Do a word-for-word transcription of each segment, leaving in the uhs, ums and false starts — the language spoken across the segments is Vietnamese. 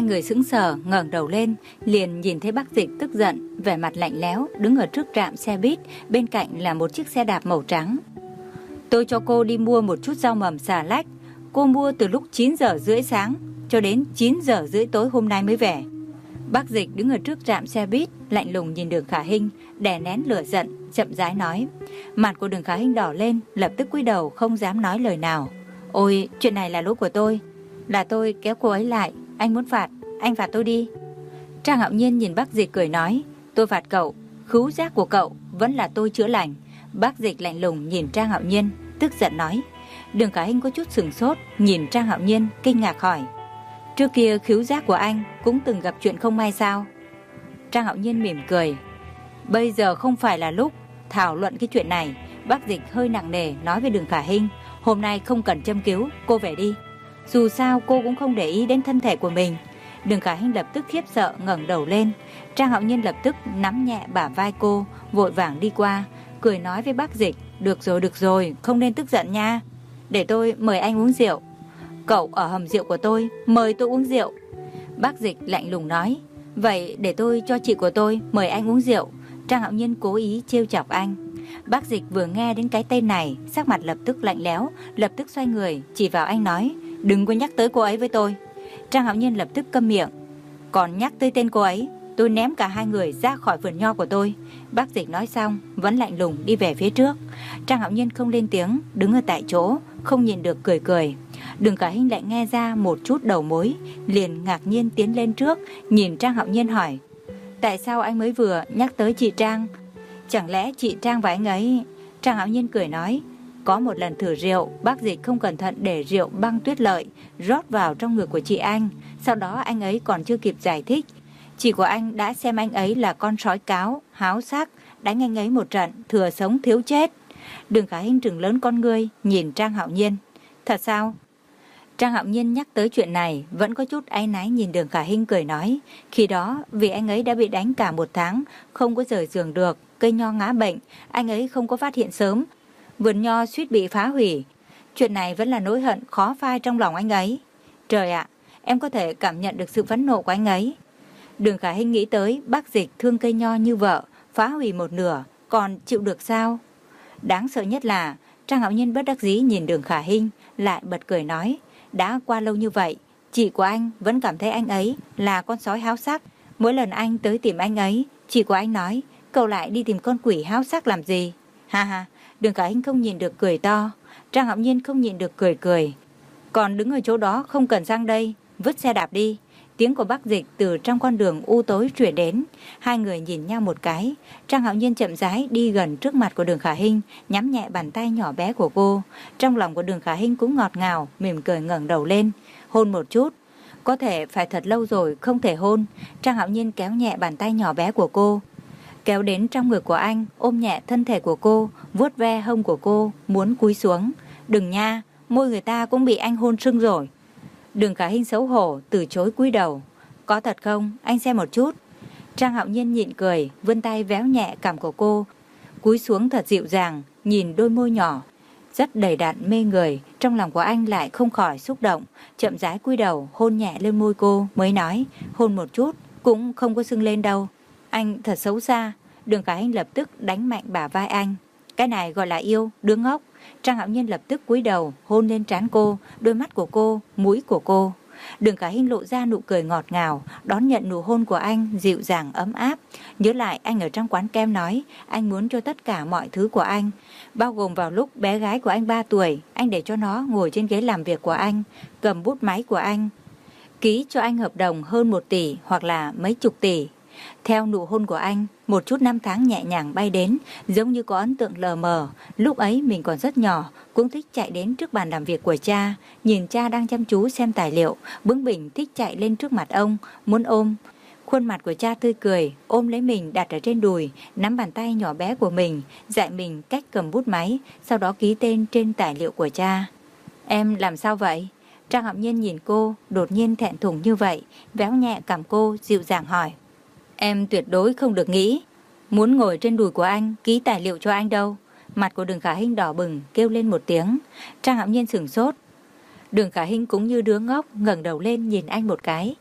Hai người sững sờ ngẩng đầu lên, liền nhìn thấy bác Dịch tức giận, vẻ mặt lạnh lẽo, đứng ở trước trạm xe buýt, bên cạnh là một chiếc xe đạp màu trắng. Tôi cho cô đi mua một chút rau mầm xà lách. Cô mua từ lúc chín giờ rưỡi sáng cho đến chín giờ rưỡi tối hôm nay mới về. Bác Dịch đứng ở trước trạm xe buýt, lạnh lùng nhìn Đường Khả Hinh, đè nén lửa giận, chậm rãi nói. Mặt của Đường Khả Hinh đỏ lên, lập tức cúi đầu không dám nói lời nào. Ôi, chuyện này là lỗi của tôi, là tôi kéo cô ấy lại. Anh muốn phạt, anh phạt tôi đi. Trang Hạo Nhiên nhìn bác Dịch cười nói. Tôi phạt cậu, khứu giác của cậu vẫn là tôi chữa lành. Bác Dịch lạnh lùng nhìn Trang Hạo Nhiên, tức giận nói. Đường Khả Hinh có chút sửng sốt, nhìn Trang Hạo Nhiên kinh ngạc hỏi. Trước kia khứu giác của anh cũng từng gặp chuyện không may sao? Trang Hạo Nhiên mỉm cười. Bây giờ không phải là lúc thảo luận cái chuyện này. Bác Dịch hơi nặng nề nói với Đường Khả Hinh. Hôm nay không cần châm cứu, cô về đi. Dù sao cô cũng không để ý đến thân thể của mình. Đường Khả Hinh lập tức khiếp sợ ngẩng đầu lên. Trang Hạo Nhiên lập tức nắm nhẹ bả vai cô, vội vàng đi qua, cười nói với bác Dịch. Được rồi, được rồi, không nên tức giận nha. Để tôi mời anh uống rượu. Cậu ở hầm rượu của tôi, mời tôi uống rượu. Bác Dịch lạnh lùng nói. Vậy để tôi cho chị của tôi mời anh uống rượu. Trang Hạo Nhiên cố ý trêu chọc anh. Bác Dịch vừa nghe đến cái tên này, sắc mặt lập tức lạnh lẽo, lập tức xoay người chỉ vào anh nói. Đừng có nhắc tới cô ấy với tôi. Trang Hạo Nhiên lập tức câm miệng. Còn nhắc tới tên cô ấy, tôi ném cả hai người ra khỏi vườn nho của tôi. Bác Dịch nói xong vẫn lạnh lùng đi về phía trước. Trang Hạo Nhiên không lên tiếng, đứng ở tại chỗ, không nhìn được cười cười. Đường Khả Hinh lại nghe ra một chút đầu mối, liền ngạc nhiên tiến lên trước, nhìn Trang Hạo Nhiên hỏi. Tại sao anh mới vừa nhắc tới chị Trang? Chẳng lẽ chị Trang và anh ấy... Trang Hạo Nhiên cười nói. Có một lần thử rượu, bác Dịch không cẩn thận để rượu băng tuyết lợi rót vào trong ngực của chị anh. Sau đó anh ấy còn chưa kịp giải thích, chị của anh đã xem anh ấy là con sói cáo, háo sắc, đánh anh ấy một trận, thừa sống thiếu chết. Đường Khả Hinh trừng lớn con ngươi, nhìn Trang Hạo Nhiên. Thật sao? Trang Hạo Nhiên nhắc tới chuyện này, vẫn có chút áy náy nhìn Đường Khả Hinh cười nói. Khi đó, vì anh ấy đã bị đánh cả một tháng, không có rời giường được, cây nho ngã bệnh, anh ấy không có phát hiện sớm. Vườn nho suýt bị phá hủy. Chuyện này vẫn là nỗi hận khó phai trong lòng anh ấy. Trời ạ, em có thể cảm nhận được sự phẫn nộ của anh ấy. Đường Khả Hinh nghĩ tới bác Dịch thương cây nho như vợ, phá hủy một nửa, còn chịu được sao? Đáng sợ nhất là Trang Hạo Nhiên bất đắc dĩ nhìn Đường Khả Hinh, lại bật cười nói. Đã qua lâu như vậy, chị của anh vẫn cảm thấy anh ấy là con sói háo sắc. Mỗi lần anh tới tìm anh ấy, chị của anh nói, cậu lại đi tìm con quỷ háo sắc làm gì? Ha ha. Đường Khả Hinh không nhìn được cười to. Trang Hạo Nhiên không nhìn được cười cười. Còn đứng ở chỗ đó không cần sang đây, vứt xe đạp đi. Tiếng của bác Dịch từ trong con đường u tối truyền đến. Hai người nhìn nhau một cái. Trang Hạo Nhiên chậm rãi đi gần trước mặt của Đường Khả Hinh, nhắm nhẹ bàn tay nhỏ bé của cô. Trong lòng của Đường Khả Hinh cũng ngọt ngào, mỉm cười ngẩng đầu lên, hôn một chút. Có thể phải thật lâu rồi không thể hôn. Trang Hạo Nhiên kéo nhẹ bàn tay nhỏ bé của cô, kéo đến trong ngực của anh, ôm nhẹ thân thể của cô, vuốt ve hông của cô, muốn cúi xuống. Đừng nha, môi người ta cũng bị anh hôn sưng rồi. Đường Khả Hinh xấu hổ từ chối cúi đầu. Có thật không? Anh xem một chút. Trang Hạo Nhiên nhịn cười, vươn tay véo nhẹ cằm của cô, cúi xuống thật dịu dàng, nhìn đôi môi nhỏ rất đầy đặn mê người. Trong lòng của anh lại không khỏi xúc động, chậm rãi cúi đầu hôn nhẹ lên môi cô, mới nói, hôn một chút cũng không có sưng lên đâu. Anh thật xấu xa. Đường Khả Hinh lập tức đánh mạnh bả vai anh. Cái này gọi là yêu, đứa ngốc. Trang Hạo Nhiên lập tức cúi đầu hôn lên trán cô, đôi mắt của cô, mũi của cô. Đường Khả Hinh lộ ra nụ cười ngọt ngào, đón nhận nụ hôn của anh dịu dàng ấm áp. Nhớ lại anh ở trong quán kem nói anh muốn cho tất cả mọi thứ của anh, bao gồm vào lúc bé gái của anh ba tuổi, anh để cho nó ngồi trên ghế làm việc của anh, cầm bút máy của anh, ký cho anh hợp đồng hơn một tỷ hoặc là mấy chục tỷ. Theo nụ hôn của anh, một chút năm tháng nhẹ nhàng bay đến, giống như có ấn tượng lờ mờ. Lúc ấy mình còn rất nhỏ, cũng thích chạy đến trước bàn làm việc của cha, nhìn cha đang chăm chú xem tài liệu, bướng bỉnh thích chạy lên trước mặt ông, muốn ôm. Khuôn mặt của cha tươi cười, ôm lấy mình đặt ở trên đùi, nắm bàn tay nhỏ bé của mình, dạy mình cách cầm bút máy, sau đó ký tên trên tài liệu của cha. Em làm sao vậy? Trang Hạo Nhiên nhìn cô, đột nhiên thẹn thùng như vậy, véo nhẹ cằm cô, dịu dàng hỏi. Em tuyệt đối không được nghĩ muốn ngồi trên đùi của anh ký tài liệu cho anh đâu. Mặt của Đường Khả Hinh đỏ bừng, kêu lên một tiếng. Trang Hạo Nhiên sửng sốt. Đường Khả Hinh cũng như đứa ngốc ngẩng đầu lên nhìn anh một cái.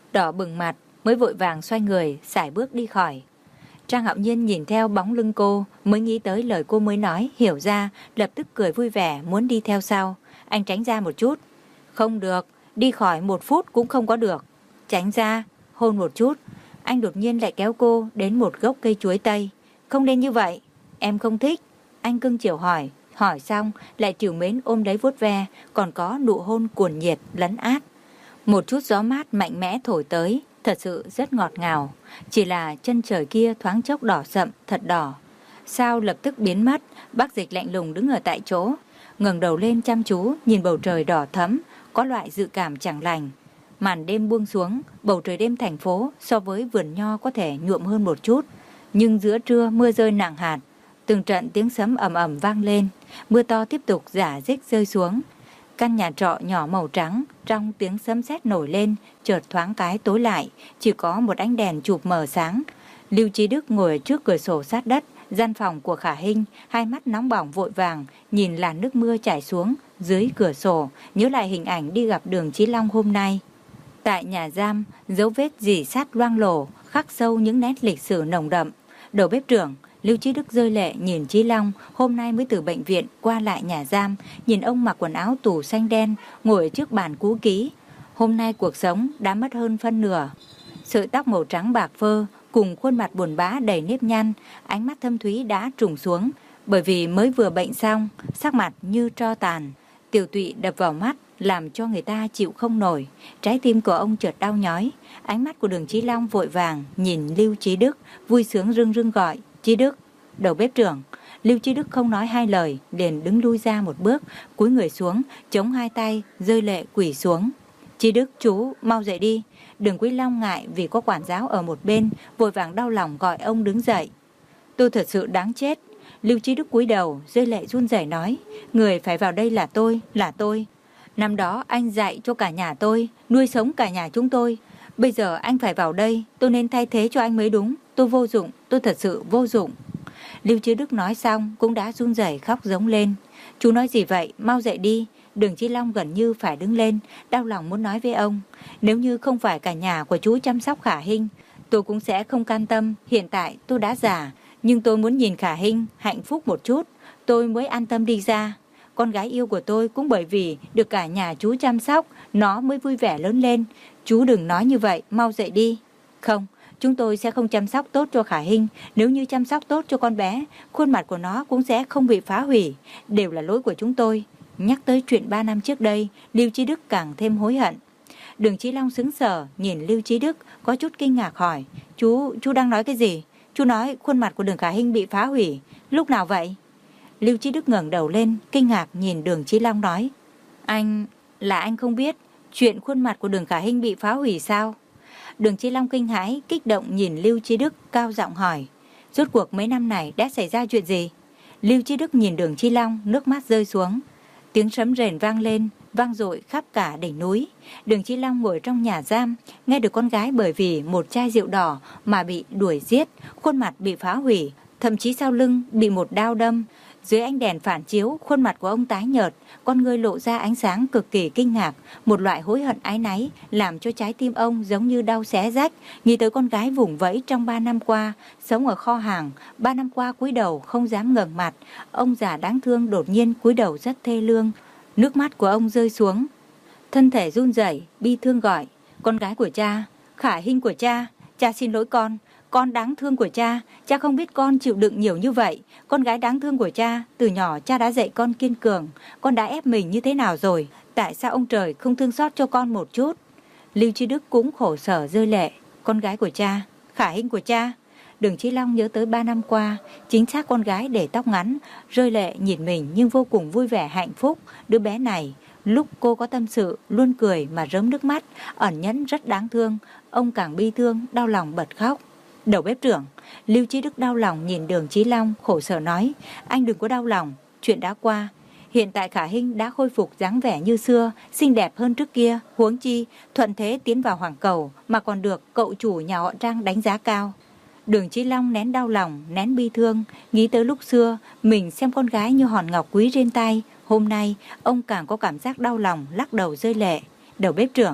đỏ bừng mặt, mới vội vàng xoay người, sải bước đi khỏi. Trang Hạo Nhiên nhìn theo bóng lưng cô, mới nghĩ tới lời cô mới nói, hiểu ra, lập tức cười vui vẻ muốn đi theo sau. Anh tránh ra một chút. Không được, đi khỏi một phút cũng không có được. Tránh ra, hôn một chút. Anh đột nhiên lại kéo cô đến một gốc cây chuối tây. Không nên như vậy, em không thích. Anh cưng chiều hỏi, hỏi xong lại trìu mến ôm lấy vuốt ve, còn có nụ hôn cuồn nhiệt lấn át. Một chút gió mát mạnh mẽ thổi tới, thật sự rất ngọt ngào. Chỉ là chân trời kia thoáng chốc đỏ sậm, thật đỏ. Sao lập tức biến mất, Bác Dịch lạnh lùng đứng ở tại chỗ, ngẩng đầu lên chăm chú nhìn bầu trời đỏ thẫm, có loại dự cảm chẳng lành. Màn đêm buông xuống, bầu trời đêm thành phố so với vườn nho có thể nhuộm hơn một chút, nhưng giữa trưa mưa rơi nặng hạt, từng trận tiếng sấm ầm ầm vang lên, mưa to tiếp tục rả rích rơi xuống. Căn nhà trọ nhỏ màu trắng trong tiếng sấm sét nổi lên, chợt thoáng cái tối lại, chỉ có một ánh đèn chụp mờ sáng. Lưu Chí Đức ngồi ở trước cửa sổ sát đất, gian phòng của Khả Hinh, hai mắt nóng bỏng vội vàng nhìn làn nước mưa chảy xuống dưới cửa sổ, nhớ lại hình ảnh đi gặp Đường Chí Long hôm nay. Tại nhà giam, dấu vết rỉ sắt loang lổ, khắc sâu những nét lịch sử nồng đậm. Đầu bếp trưởng Lưu Chí Đức rơi lệ nhìn Chí Long, hôm nay mới từ bệnh viện qua lại nhà giam, nhìn ông mặc quần áo tù xanh đen, ngồi ở trước bàn cũ kỹ. Hôm nay cuộc sống đã mất hơn phân nửa. Sợi tóc màu trắng bạc phơ cùng khuôn mặt buồn bã đầy nếp nhăn, ánh mắt thâm thúy đã trùng xuống, bởi vì mới vừa bệnh xong, sắc mặt như tro tàn, tiểu tụy đập vào mắt, làm cho người ta chịu không nổi. Trái tim của ông chợt đau nhói. Ánh mắt của Đường Chí Long vội vàng nhìn Lưu Chí Đức, vui sướng rưng rưng gọi, Chí Đức. Đầu bếp trưởng. Lưu Chí Đức không nói hai lời, liền đứng lui ra một bước, cúi người xuống, chống hai tay, rơi lệ quỳ xuống. Chí Đức, chú mau dậy đi. Đường Quý Long ngại vì có quản giáo ở một bên, vội vàng đau lòng gọi ông đứng dậy. Tôi thật sự đáng chết. Lưu Chí Đức cúi đầu, rơi lệ run rẩy nói, người phải vào đây là tôi, là tôi. Năm đó anh dạy cho cả nhà tôi, nuôi sống cả nhà chúng tôi. Bây giờ anh phải vào đây, tôi nên thay thế cho anh mới đúng. Tôi vô dụng, tôi thật sự vô dụng. Lưu Chí Đức nói xong cũng đã run rẩy khóc giống lên. Chú nói gì vậy, mau dậy đi. Đường Chí Long gần như phải đứng lên, đau lòng muốn nói với ông. Nếu như không phải cả nhà của chú chăm sóc Khả Hinh, tôi cũng sẽ không can tâm. Hiện tại tôi đã già, nhưng tôi muốn nhìn Khả Hinh hạnh phúc một chút, tôi mới an tâm đi ra. Con gái yêu của tôi cũng bởi vì được cả nhà chú chăm sóc, nó mới vui vẻ lớn lên. Chú đừng nói như vậy, mau dậy đi. Không, chúng tôi sẽ không chăm sóc tốt cho Khả Hinh. Nếu như chăm sóc tốt cho con bé, khuôn mặt của nó cũng sẽ không bị phá hủy. Đều là lỗi của chúng tôi. Nhắc tới chuyện ba năm trước đây, Lưu Chí Đức càng thêm hối hận. Đường Chí Long sững sờ nhìn Lưu Chí Đức, có chút kinh ngạc hỏi, Chú, chú đang nói cái gì? Chú nói khuôn mặt của Đường Khả Hinh bị phá hủy. Lúc nào vậy? Lưu Chí Đức ngẩng đầu lên, kinh ngạc nhìn Đường Chí Long nói, Anh, là anh không biết chuyện khuôn mặt của Đường Khả Hinh bị phá hủy sao? Đường Chí Long kinh hãi, kích động nhìn Lưu Chí Đức, cao giọng hỏi, rốt cuộc mấy năm này đã xảy ra chuyện gì? Lưu Chí Đức nhìn Đường Chí Long, nước mắt rơi xuống. Tiếng sấm rền vang lên, vang dội khắp cả đỉnh núi. Đường Chí Long ngồi trong nhà giam, nghe được con gái bởi vì một chai rượu đỏ mà bị đuổi giết, khuôn mặt bị phá hủy, thậm chí sau lưng bị một đao đâm. Dưới ánh đèn phản chiếu, khuôn mặt của ông tái nhợt, con ngươi lộ ra ánh sáng cực kỳ kinh ngạc, một loại hối hận áy náy làm cho trái tim ông giống như đau xé rách. Nghĩ tới con gái vùng vẫy trong ba năm qua, sống ở kho hàng, ba năm qua cúi đầu không dám ngẩng mặt, ông già đáng thương đột nhiên cúi đầu rất thê lương. Nước mắt của ông rơi xuống, thân thể run rẩy, bi thương gọi, con gái của cha, Khả Hinh của cha, cha xin lỗi con. Con đáng thương của cha, cha không biết con chịu đựng nhiều như vậy. Con gái đáng thương của cha, từ nhỏ cha đã dạy con kiên cường. Con đã ép mình như thế nào rồi? Tại sao ông trời không thương xót cho con một chút? Lưu Chí Đức cũng khổ sở rơi lệ. Con gái của cha, Khả Hinh của cha. Đường Chí Long nhớ tới ba năm qua, chính xác con gái để tóc ngắn, rơi lệ nhìn mình nhưng vô cùng vui vẻ hạnh phúc. Đứa bé này, lúc cô có tâm sự, luôn cười mà rớm nước mắt, ẩn nhẫn rất đáng thương. Ông càng bi thương, đau lòng bật khóc. Đầu bếp trưởng, Lưu Chí Đức đau lòng nhìn Đường Chí Long, khổ sở nói, anh đừng có đau lòng, chuyện đã qua. Hiện tại Khả Hinh đã khôi phục dáng vẻ như xưa, xinh đẹp hơn trước kia, huống chi, thuận thế tiến vào hoàng cầu mà còn được cậu chủ nhà họ Trang đánh giá cao. Đường Chí Long nén đau lòng, nén bi thương, nghĩ tới lúc xưa, mình xem con gái như hòn ngọc quý trên tay, hôm nay, ông càng có cảm giác đau lòng, lắc đầu rơi lệ. Đầu bếp trưởng,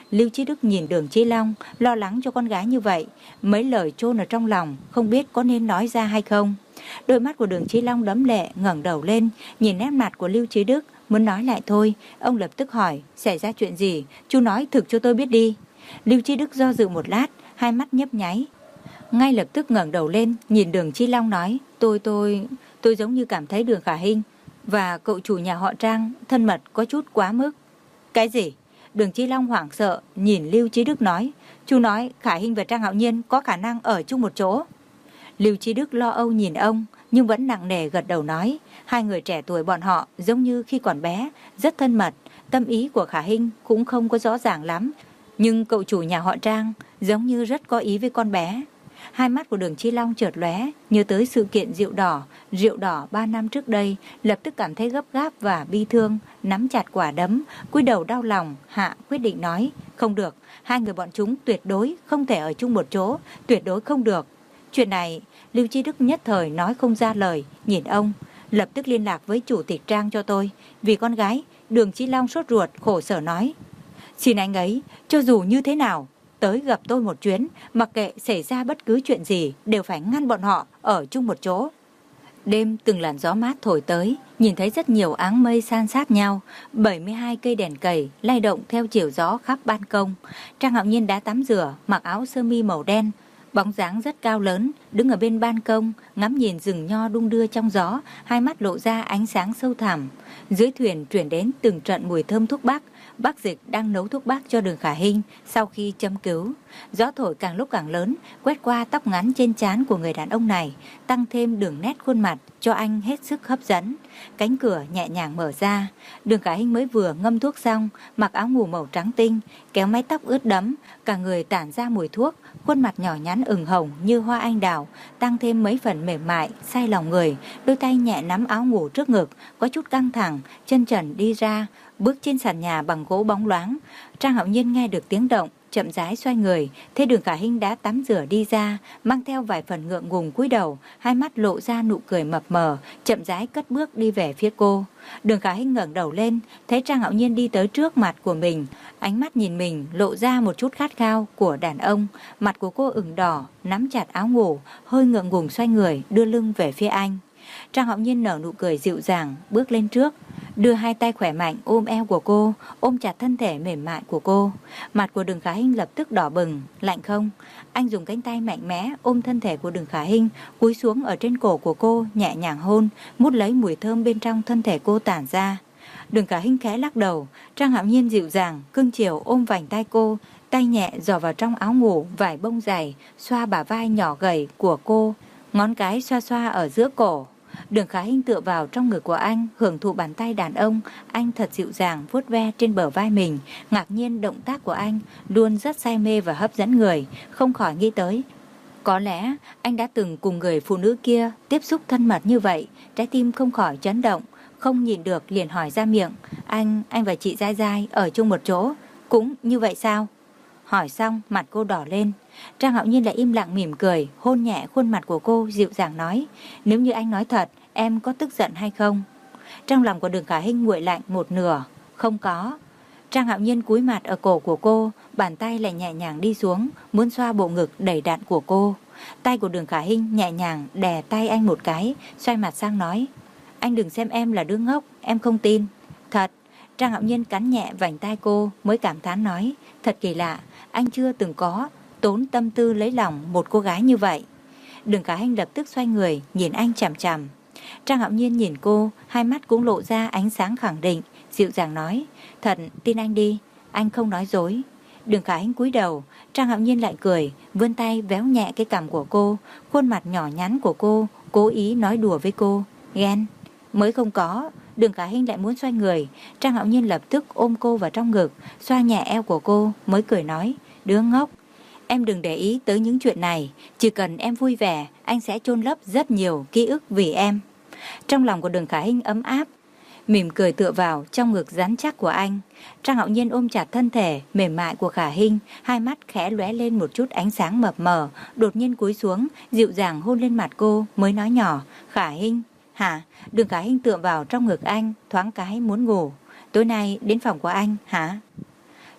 Lưu Chí Đức nhìn Đường Chí Long, lo lắng cho con gái như vậy, mấy lời chôn ở trong lòng, không biết có nên nói ra hay không. Đôi mắt của Đường Chí Long đẫm lệ, ngẩng đầu lên, nhìn nét mặt của Lưu Chí Đức, muốn nói lại thôi. Ông lập tức hỏi, xảy ra chuyện gì? Chú nói thực cho tôi biết đi. Lưu Chí Đức do dự một lát, hai mắt nhấp nháy, ngay lập tức ngẩng đầu lên, nhìn Đường Chí Long nói, tôi tôi tôi giống như cảm thấy Đường Khả Hinh và cậu chủ nhà họ Trang thân mật có chút quá mức. Cái gì? Đường Chí Long hoảng sợ nhìn Lưu Chí Đức nói, chú nói Khả Hinh và Trang Hạo Nhiên có khả năng ở chung một chỗ. Lưu Chí Đức lo âu nhìn ông, nhưng vẫn nặng nề gật đầu nói, hai người trẻ tuổi bọn họ giống như khi còn bé, rất thân mật, tâm ý của Khả Hinh cũng không có rõ ràng lắm, nhưng cậu chủ nhà họ Trang giống như rất có ý với con bé. Hai mắt của Đường Chí Long chợt lóe, nhớ tới sự kiện rượu đỏ, rượu đỏ ba năm trước đây, lập tức cảm thấy gấp gáp và bi thương, nắm chặt quả đấm, cúi đầu đau lòng, hạ quyết định nói, không được, hai người bọn chúng tuyệt đối không thể ở chung một chỗ, tuyệt đối không được. Chuyện này, Lưu Chí Đức nhất thời nói không ra lời, nhìn ông, lập tức liên lạc với chủ tịch Trang cho tôi, vì con gái. Đường Chí Long sốt ruột, khổ sở nói, xin anh ấy, cho dù như thế nào, tới gặp tôi một chuyến, mặc kệ xảy ra bất cứ chuyện gì, đều phải ngăn bọn họ ở chung một chỗ. Đêm từng làn gió mát thổi tới, nhìn thấy rất nhiều áng mây san sát nhau, bảy mươi hai cây đèn cầy lay động theo chiều gió khắp ban công. Trang Hạo Nhiên đã tắm rửa, mặc áo sơ mi màu đen, bóng dáng rất cao lớn, đứng ở bên ban công, ngắm nhìn rừng nho đung đưa trong gió, hai mắt lộ ra ánh sáng sâu thẳm. Dưới thuyền truyền đến từng trận mùi thơm thuốc bắc, bác Dịch đang nấu thuốc bắc cho Đường Khả Hinh sau khi châm cứu. Gió thổi càng lúc càng lớn, quét qua tóc ngắn trên trán của người đàn ông này, tăng thêm đường nét khuôn mặt cho anh hết sức hấp dẫn. Cánh cửa nhẹ nhàng mở ra, Đường Khả Hinh mới vừa ngâm thuốc xong, mặc áo ngủ màu trắng tinh, kéo mái tóc ướt đẫm, cả người tản ra mùi thuốc, khuôn mặt nhỏ nhắn ửng hồng như hoa anh đào, tăng thêm mấy phần mềm mại, say lòng người. Đôi tay nhẹ nắm áo ngủ trước ngực, có chút căng thẳng, chân trần đi ra, bước trên sàn nhà bằng gỗ bóng loáng. Trang Hạo Nhiên nghe được tiếng động, chậm rãi xoay người, thấy Đường Khả Hinh đã tắm rửa đi ra, mang theo vài phần ngượng ngùng cúi đầu, hai mắt lộ ra nụ cười mập mờ, chậm rãi cất bước đi về phía cô. Đường Khả Hinh ngẩng đầu lên, thấy Trang Hạo Nhiên đi tới trước mặt của mình, ánh mắt nhìn mình lộ ra một chút khát khao của đàn ông. Mặt của cô ửng đỏ, nắm chặt áo ngủ, hơi ngượng ngùng xoay người, đưa lưng về phía anh. Trang Hạo Nhiên nở nụ cười dịu dàng, bước lên trước, đưa hai tay khỏe mạnh ôm eo của cô, ôm chặt thân thể mềm mại của cô. Mặt của Đường Khả Hinh lập tức đỏ bừng. Lạnh không? Anh dùng cánh tay mạnh mẽ ôm thân thể của Đường Khả Hinh, cúi xuống ở trên cổ của cô, nhẹ nhàng hôn, mút lấy mùi thơm bên trong thân thể cô tản ra. Đường Khả Hinh khẽ lắc đầu. Trang Hạo Nhiên dịu dàng cưng chiều ôm vành tay cô, tay nhẹ dò vào trong áo ngủ vải bông dày, xoa bả vai nhỏ gầy của cô, ngón cái xoa xoa ở giữa cổ. Đường Khả Hinh tựa vào trong ngực của anh, hưởng thụ bàn tay đàn ông. Anh thật dịu dàng vuốt ve trên bờ vai mình. Ngạc nhiên động tác của anh luôn rất say mê và hấp dẫn người, không khỏi nghĩ tới, có lẽ anh đã từng cùng người phụ nữ kia tiếp xúc thân mật như vậy. Trái tim không khỏi chấn động, không nhịn được liền hỏi ra miệng, Anh, anh và chị Giai Giai ở chung một chỗ, cũng như vậy sao? Hỏi xong mặt cô đỏ lên. Trang Hạo Nhiên lại im lặng mỉm cười, hôn nhẹ khuôn mặt của cô, dịu dàng nói, nếu như anh nói thật, em có tức giận hay không? Trong lòng của Đường Khả Hinh nguội lạnh một nửa. Không có. Trang Hạo Nhiên cúi mặt ở cổ của cô, bàn tay lại nhẹ nhàng đi xuống, muốn xoa bộ ngực đầy đặn của cô. Tay của Đường Khả Hinh nhẹ nhàng đè tay anh một cái, xoay mặt sang nói, anh đừng xem em là đứa ngốc, em không tin. Thật. Trang Hạo Nhiên cắn nhẹ vành tai cô, mới cảm thán nói, thật kỳ lạ, anh chưa từng có tốn tâm tư lấy lòng một cô gái như vậy. Đường Khả Hinh lập tức xoay người, nhìn anh chằm chằm. Trang Hạo Nhiên nhìn cô, hai mắt cũng lộ ra ánh sáng khẳng định, dịu dàng nói, thật, tin anh đi, anh không nói dối. Đường Khả Hinh cúi đầu, Trang Hạo Nhiên lại cười, vươn tay véo nhẹ cái cằm của cô, khuôn mặt nhỏ nhắn của cô, cố ý nói đùa với cô, ghen. Mới không có. Đường Khả Hinh lại muốn xoay người. Trang Hạo Nhiên lập tức ôm cô vào trong ngực, xoa nhẹ eo của cô, mới cười nói, đứa ngốc, em đừng để ý tới những chuyện này, chỉ cần em vui vẻ, anh sẽ chôn lấp rất nhiều ký ức vì em. Trong lòng của Đường Khả Hinh ấm áp, mỉm cười tựa vào trong ngực rắn chắc của anh. Trang Hạo Nhiên ôm chặt thân thể mềm mại của Khả Hinh, hai mắt khẽ lóe lên một chút ánh sáng mập mờ, đột nhiên cúi xuống, dịu dàng hôn lên mặt cô, mới nói nhỏ, Khả Hinh. Hả? Đường Khả Hinh tựa vào trong ngực anh, thoáng cái muốn ngủ. Tối nay đến phòng của anh hả?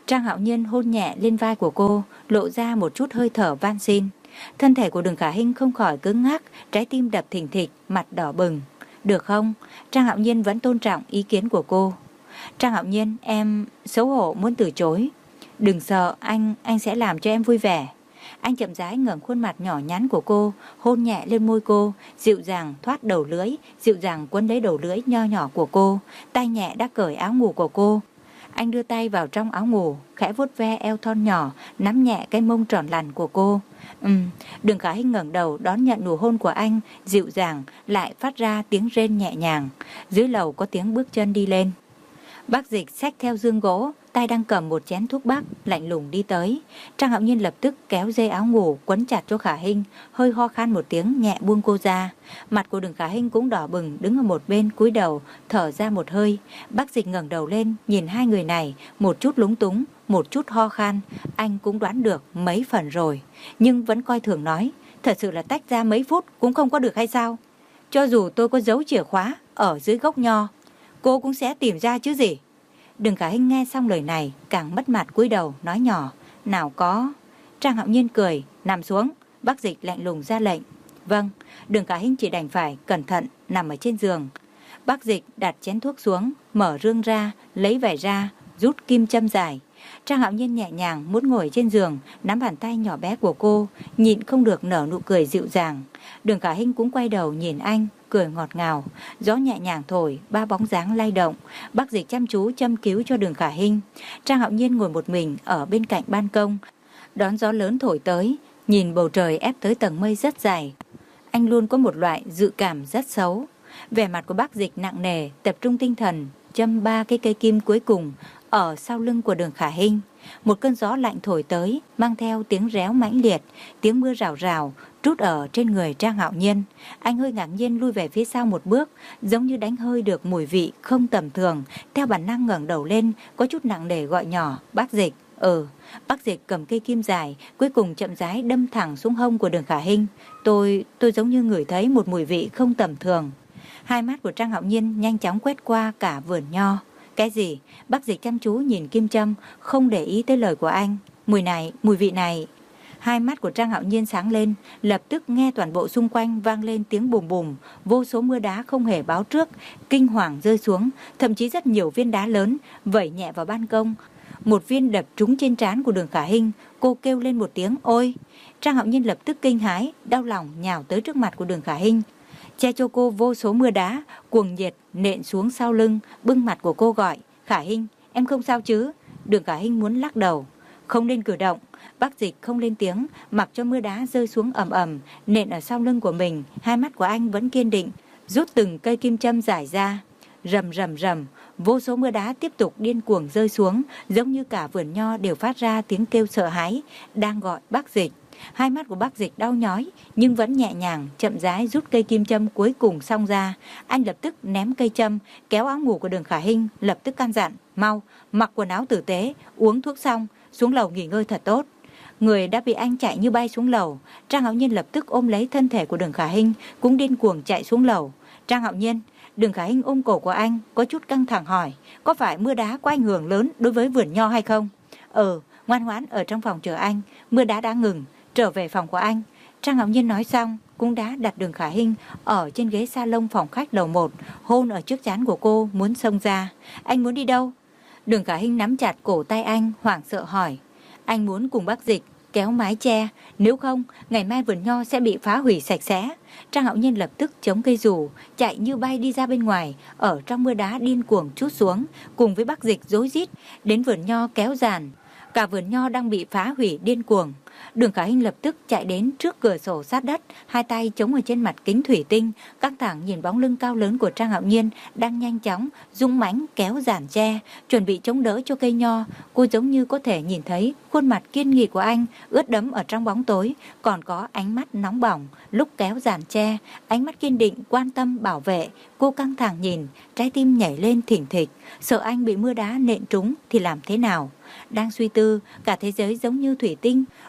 Trang Hạo Nhiên hôn nhẹ lên vai của cô, lộ ra một chút hơi thở van xin. Thân thể của Đường Khả Hinh không khỏi cứng ngắc, trái tim đập thình thịch, mặt đỏ bừng. Được không? Trang Hạo Nhiên vẫn tôn trọng ý kiến của cô. Trang Hạo Nhiên, em xấu hổ muốn từ chối. Đừng sợ, anh, anh sẽ làm cho em vui vẻ. Anh chậm rãi ngẩng khuôn mặt nhỏ nhắn của cô, hôn nhẹ lên môi cô, dịu dàng thoát đầu lưỡi, dịu dàng quấn lấy đầu lưỡi nho nhỏ của cô, tay nhẹ đã cởi áo ngủ của cô. Anh đưa tay vào trong áo ngủ, khẽ vuốt ve eo thon nhỏ, nắm nhẹ cái mông tròn lằn của cô. Ừm, Đường Khả Hinh ngẩng đầu đón nhận nụ hôn của anh, dịu dàng, lại phát ra tiếng rên nhẹ nhàng. Dưới lầu có tiếng bước chân đi lên. Bác Dịch xách theo dương gỗ, tay đang cầm một chén thuốc bắc, lạnh lùng đi tới. Trang Hạo Nhiên lập tức kéo dây áo ngủ quấn chặt cho Khả Hinh, hơi ho khan một tiếng nhẹ buông cô ra. Mặt của Đường Khả Hinh cũng đỏ bừng, đứng ở một bên cúi đầu, thở ra một hơi. Bác Dịch ngẩng đầu lên, nhìn hai người này, một chút lúng túng, một chút ho khan. Anh cũng đoán được mấy phần rồi, nhưng vẫn coi thường nói, thật sự là tách ra mấy phút cũng không có được hay sao? Cho dù tôi có giấu chìa khóa ở dưới gốc nho, cô cũng sẽ tìm ra chứ gì. Đường Khả Hinh nghe xong lời này càng mất mặt cúi đầu nói nhỏ, nào có. Trang Hạo Nhiên cười, nằm xuống. Bác Dịch lạnh lùng ra lệnh. Vâng. Đường Khả Hinh chỉ đành phải cẩn thận nằm ở trên giường. Bác Dịch đặt chén thuốc xuống, mở rương ra, lấy vải ra, rút kim châm dài. Trang Hạo Nhiên nhẹ nhàng muốn ngồi trên giường, nắm bàn tay nhỏ bé của cô, nhịn không được nở nụ cười dịu dàng. Đường Khả Hinh cũng quay đầu nhìn anh, cười ngọt ngào. Gió nhẹ nhàng thổi, ba bóng dáng lay động. Bác Dịch chăm chú châm cứu cho Đường Khả Hinh. Trang Hạo Nhiên ngồi một mình ở bên cạnh ban công, đón gió lớn thổi tới, nhìn bầu trời ép tới tầng mây rất dày. Anh luôn có một loại dự cảm rất xấu. Vẻ mặt của Bác Dịch nặng nề, tập trung tinh thần, châm ba cái cây kim cuối cùng ở sau lưng của Đường Khả Hinh. Một cơn gió lạnh thổi tới, mang theo tiếng réo mãnh liệt, tiếng mưa rào rào trút ở trên người Trang Hạo Nhiên. Anh hơi ngạc nhiên lui về phía sau một bước, giống như đánh hơi được mùi vị không tầm thường. Theo bản năng ngẩng đầu lên, có chút nặng nề gọi nhỏ, Bác Dịch. Ừ. Bác Dịch cầm cây kim dài, cuối cùng chậm rãi đâm thẳng xuống hông của Đường Khả Hinh. Tôi, tôi giống như ngửi thấy một mùi vị không tầm thường. Hai mắt của Trang Hạo Nhiên nhanh chóng quét qua cả vườn nho. Cái gì? Bác Dịch chăm chú nhìn kim châm, không để ý tới lời của anh. Mùi này, mùi vị này. Hai mắt của Trang Hạo Nhiên sáng lên, lập tức nghe toàn bộ xung quanh vang lên tiếng bùm bùm, vô số mưa đá không hề báo trước, kinh hoàng rơi xuống, thậm chí rất nhiều viên đá lớn vẩy nhẹ vào ban công. Một viên đập trúng trên trán của Đường Khả Hinh, cô kêu lên một tiếng ôi. Trang Hạo Nhiên lập tức kinh hãi, đau lòng nhào tới trước mặt của Đường Khả Hinh, che cho cô vô số mưa đá, cuồng nhiệt nện xuống sau lưng, bưng mặt của cô gọi, Khả Hinh, em không sao chứ? Đường Khả Hinh muốn lắc đầu, không nên cử động. Bác Dịch không lên tiếng, mặc cho mưa đá rơi xuống ầm ầm, nện ở sau lưng của mình. Hai mắt của anh vẫn kiên định, rút từng cây kim châm giải ra. Rầm rầm rầm, vô số mưa đá tiếp tục điên cuồng rơi xuống, giống như cả vườn nho đều phát ra tiếng kêu sợ hãi, đang gọi Bác Dịch. Hai mắt của Bác Dịch đau nhói, nhưng vẫn nhẹ nhàng, chậm rãi rút cây kim châm cuối cùng xong ra. Anh lập tức ném cây châm, kéo áo ngủ của Đường Khả Hinh, lập tức căn dặn, mau, mặc quần áo tử tế, uống thuốc xong, xuống lầu nghỉ ngơi thật tốt. Người đã bị anh chạy như bay xuống lầu. Trang Hạo Nhiên lập tức ôm lấy thân thể của Đường Khả Hinh, cũng điên cuồng chạy xuống lầu. Trang Hạo Nhiên, Đường Khả Hinh ôm cổ của anh, có chút căng thẳng hỏi, có phải mưa đá có ảnh hưởng lớn đối với vườn nho hay không? Ừ, ngoan ngoãn ở trong phòng chờ anh, mưa đá đã ngừng, trở về phòng của anh. Trang Hạo Nhiên nói xong, cũng đã đặt Đường Khả Hinh ở trên ghế salon phòng khách lầu một, hôn ở trước trán của cô, muốn xông ra. Anh muốn đi đâu? Đường Khả Hinh nắm chặt cổ tay anh, hoảng sợ hỏi. Anh muốn cùng Bác Dịch kéo mái che, nếu không ngày mai vườn nho sẽ bị phá hủy sạch sẽ. Trang Hạo Nhiên lập tức chống cây dù, chạy như bay đi ra bên ngoài, ở trong mưa đá điên cuồng trút xuống, cùng với Bác Dịch rối rít đến vườn nho kéo dàn. Cả vườn nho đang bị phá hủy điên cuồng. Đường Khả Hinh lập tức chạy đến trước cửa sổ sát đất, hai tay chống ở trên mặt kính thủy tinh, căng thẳng nhìn bóng lưng cao lớn của Trang Hạo Nhiên đang nhanh chóng rung mãnh kéo giàn tre, chuẩn bị chống đỡ cho cây nho. Cô giống như có thể nhìn thấy khuôn mặt kiên nghị của anh ướt đẫm ở trong bóng tối, còn có ánh mắt nóng bỏng lúc kéo giàn tre, ánh mắt kiên định quan tâm bảo vệ. Cô căng thẳng nhìn, trái tim nhảy lên thình thịch, sợ anh bị mưa đá nện trúng thì làm thế nào. Đang suy tư, cả thế giới giống như thủy tinh,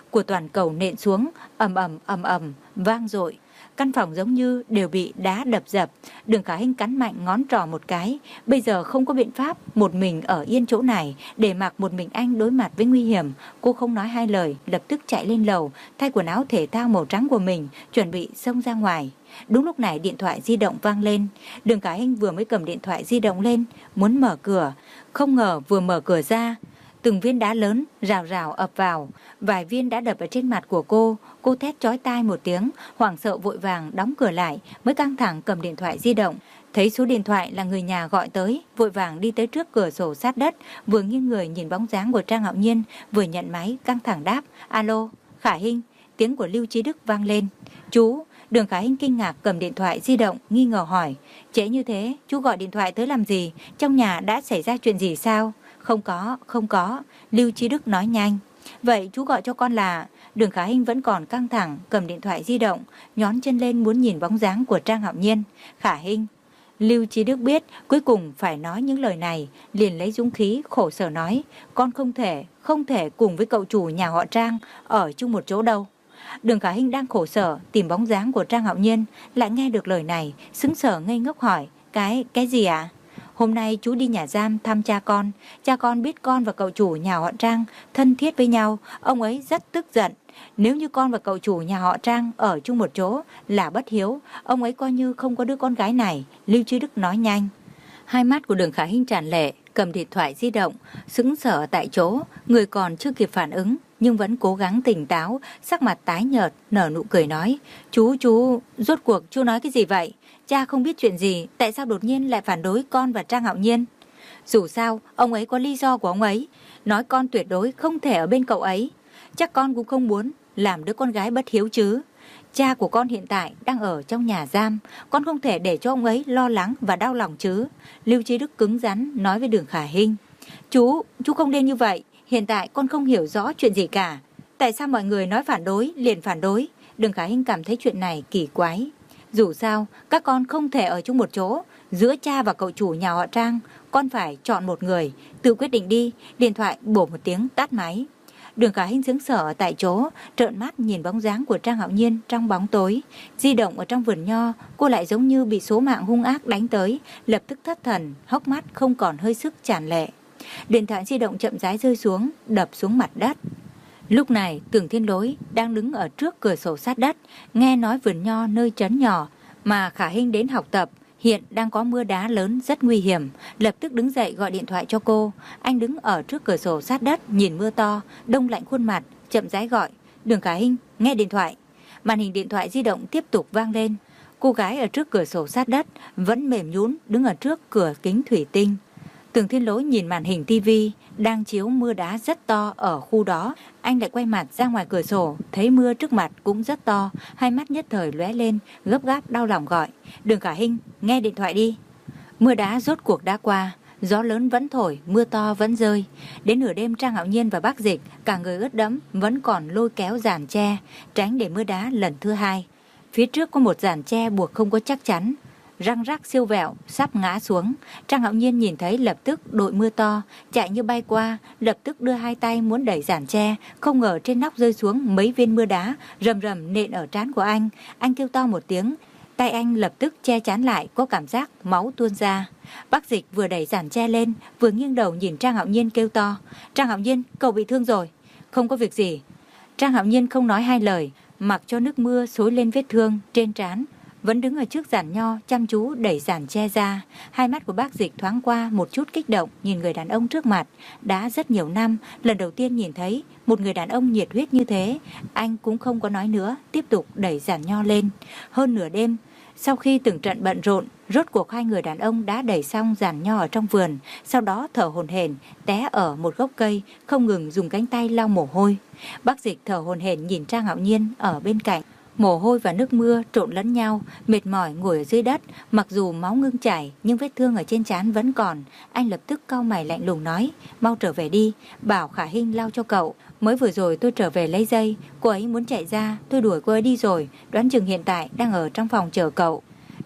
của toàn cầu nện xuống, ầm ầm ầm ầm vang dội. Căn phòng giống như đều bị đá đập dập. Đường Khả Hinh cắn mạnh ngón trỏ một cái. Bây giờ không có biện pháp một mình ở yên chỗ này để mặc một mình anh đối mặt với nguy hiểm. Cô không nói hai lời, lập tức chạy lên lầu, thay quần áo thể thao màu trắng của mình, chuẩn bị xông ra ngoài. Đúng lúc này điện thoại di động vang lên. Đường Khả Hinh vừa mới cầm điện thoại di động lên, muốn mở cửa. Không ngờ vừa mở cửa ra, từng viên đá lớn rào rào ập vào, vài viên đã đập ở trên mặt của cô. Cô thét chói tai một tiếng, hoảng sợ vội vàng đóng cửa lại, mới căng thẳng cầm điện thoại di động. Thấy số điện thoại là người nhà gọi tới, vội vàng đi tới trước cửa sổ sát đất, vừa nghiêng người nhìn bóng dáng của Trang Hạo Nhiên, vừa nhận máy căng thẳng đáp: "Alo, Khả Hinh." Tiếng của Lưu Chí Đức vang lên. "Chú." Đường Khả Hinh kinh ngạc cầm điện thoại di động, nghi ngờ hỏi: "Trễ như thế, chú gọi điện thoại tới làm gì? Trong nhà đã xảy ra chuyện gì sao?" "Không có, không có." Lưu Chí Đức nói nhanh. "Vậy chú gọi cho con là..." Đường Khả Hinh vẫn còn căng thẳng cầm điện thoại di động, nhón chân lên muốn nhìn bóng dáng của Trang Hạo Nhiên. "Khả Hinh." Lưu Chí Đức biết cuối cùng phải nói những lời này, liền lấy dũng khí khổ sở nói: "Con không thể, không thể cùng với cậu chủ nhà họ Trang ở chung một chỗ đâu." Đường Khả Hinh đang khổ sở tìm bóng dáng của Trang Hạo Nhiên, lại nghe được lời này, sững sờ ngây ngốc hỏi: Cái, cái gì ạ?" "Hôm nay chú đi nhà giam thăm cha con. Cha con biết con và cậu chủ nhà họ Trang thân thiết với nhau, ông ấy rất tức giận. Nếu như con và cậu chủ nhà họ Trang ở chung một chỗ là bất hiếu, ông ấy coi như không có đứa con gái này." Lưu Chí Đức nói nhanh. Hai mắt của Đường Khả Hinh tràn lệ, cầm điện thoại di động, sững sờ tại chỗ, người còn chưa kịp phản ứng, nhưng vẫn cố gắng tỉnh táo, sắc mặt tái nhợt, nở nụ cười nói: Chú, chú, rốt cuộc chú nói cái gì vậy? Cha không biết chuyện gì, tại sao đột nhiên lại phản đối con và Trang Hạo Nhiên? Dù sao, ông ấy có lý do của ông ấy, nói con tuyệt đối không thể ở bên cậu ấy. Chắc con cũng không muốn làm đứa con gái bất hiếu chứ. Cha của con hiện tại đang ở trong nhà giam, con không thể để cho ông ấy lo lắng và đau lòng chứ. Lưu Chí Đức cứng rắn nói với Đường Khả Hinh: Chú, chú không nên như vậy, hiện tại con không hiểu rõ chuyện gì cả. Tại sao mọi người nói phản đối liền phản đối? Đường Khả Hinh cảm thấy chuyện này kỳ quái. Dù sao, các con không thể ở chung một chỗ. Giữa cha và cậu chủ nhà họ Trang, con phải chọn một người, tự quyết định đi. Điện thoại bổ một tiếng tắt máy. Đường Khả Hinh sững sờ ở tại chỗ, trợn mắt nhìn bóng dáng của Trang Hạo Nhiên trong bóng tối. Di động ở trong vườn nho, cô lại giống như bị số mạng hung ác đánh tới, lập tức thất thần, hốc mắt không còn hơi sức tràn lệ. Điện thoại di động chậm rãi rơi xuống, đập xuống mặt đất. Lúc này, Tưởng Thiên Lỗi đang đứng ở trước cửa sổ sát đất, nghe nói vườn nho nơi trấn nhỏ mà Khả Hinh đến học tập hiện đang có mưa đá lớn rất nguy hiểm, lập tức đứng dậy gọi điện thoại cho cô. Anh đứng ở trước cửa sổ sát đất nhìn mưa to, đông lạnh khuôn mặt, chậm rãi gọi: Đường Khả Hinh, nghe điện thoại. Màn hình điện thoại di động tiếp tục vang lên. Cô gái ở trước cửa sổ sát đất vẫn mềm nhũn đứng ở trước cửa kính thủy tinh. Tưởng Thiên Lỗi nhìn màn hình tivi đang chiếu mưa đá rất to ở khu đó. Anh lại quay mặt ra ngoài cửa sổ, thấy mưa trước mặt cũng rất to, hai mắt nhất thời lóe lên, gấp gáp đau lòng gọi: Đường Khả Hinh, nghe điện thoại đi. Mưa đá rốt cuộc đã qua, gió lớn vẫn thổi, mưa to vẫn rơi. Đến nửa đêm, Trang Hạo Nhiên và Bác Dịch cả người ướt đẫm vẫn còn lôi kéo giàn tre tránh để mưa đá lần thứ hai. Phía trước có một giàn tre buộc không có chắc chắn, răng rắc siêu vẹo, sắp ngã xuống. Trang Hạo Nhiên nhìn thấy lập tức đội mưa to, chạy như bay qua, lập tức đưa hai tay muốn đẩy giàn tre, không ngờ trên nóc rơi xuống mấy viên mưa đá, rầm rầm nện ở trán của anh. Anh kêu to một tiếng, tay anh lập tức che chắn lại, có cảm giác máu tuôn ra. Bác Dịch vừa đẩy giàn tre lên, vừa nghiêng đầu nhìn Trang Hạo Nhiên kêu to: Trang Hạo Nhiên, cậu bị thương rồi. Không có việc gì. Trang Hạo Nhiên không nói hai lời, mặc cho nước mưa xối lên vết thương trên trán, vẫn đứng ở trước giàn nho chăm chú đẩy giàn che ra. Hai mắt của Bác Dịch thoáng qua một chút kích động nhìn người đàn ông trước mặt. Đã rất nhiều năm, lần đầu tiên nhìn thấy một người đàn ông nhiệt huyết như thế. Anh cũng không có nói nữa, tiếp tục đẩy giàn nho lên. Hơn nửa đêm, sau khi từng trận bận rộn, rốt cuộc hai người đàn ông đã đẩy xong giàn nho ở trong vườn, sau đó thở hổn hển té ở một gốc cây, không ngừng dùng cánh tay lau mồ hôi. Bác Dịch thở hổn hển nhìn Trang Hạo Nhiên ở bên cạnh. Mồ hôi và nước mưa trộn lẫn nhau, mệt mỏi ngồi ở dưới đất. Mặc dù máu ngưng chảy nhưng vết thương ở trên trán vẫn còn. Anh lập tức cau mày lạnh lùng nói: Mau trở về đi, bảo Khả Hinh lau cho cậu. Mới vừa rồi tôi trở về lấy dây, cô ấy muốn chạy ra, tôi đuổi cô ấy đi rồi, đoán chừng hiện tại đang ở trong phòng chờ cậu.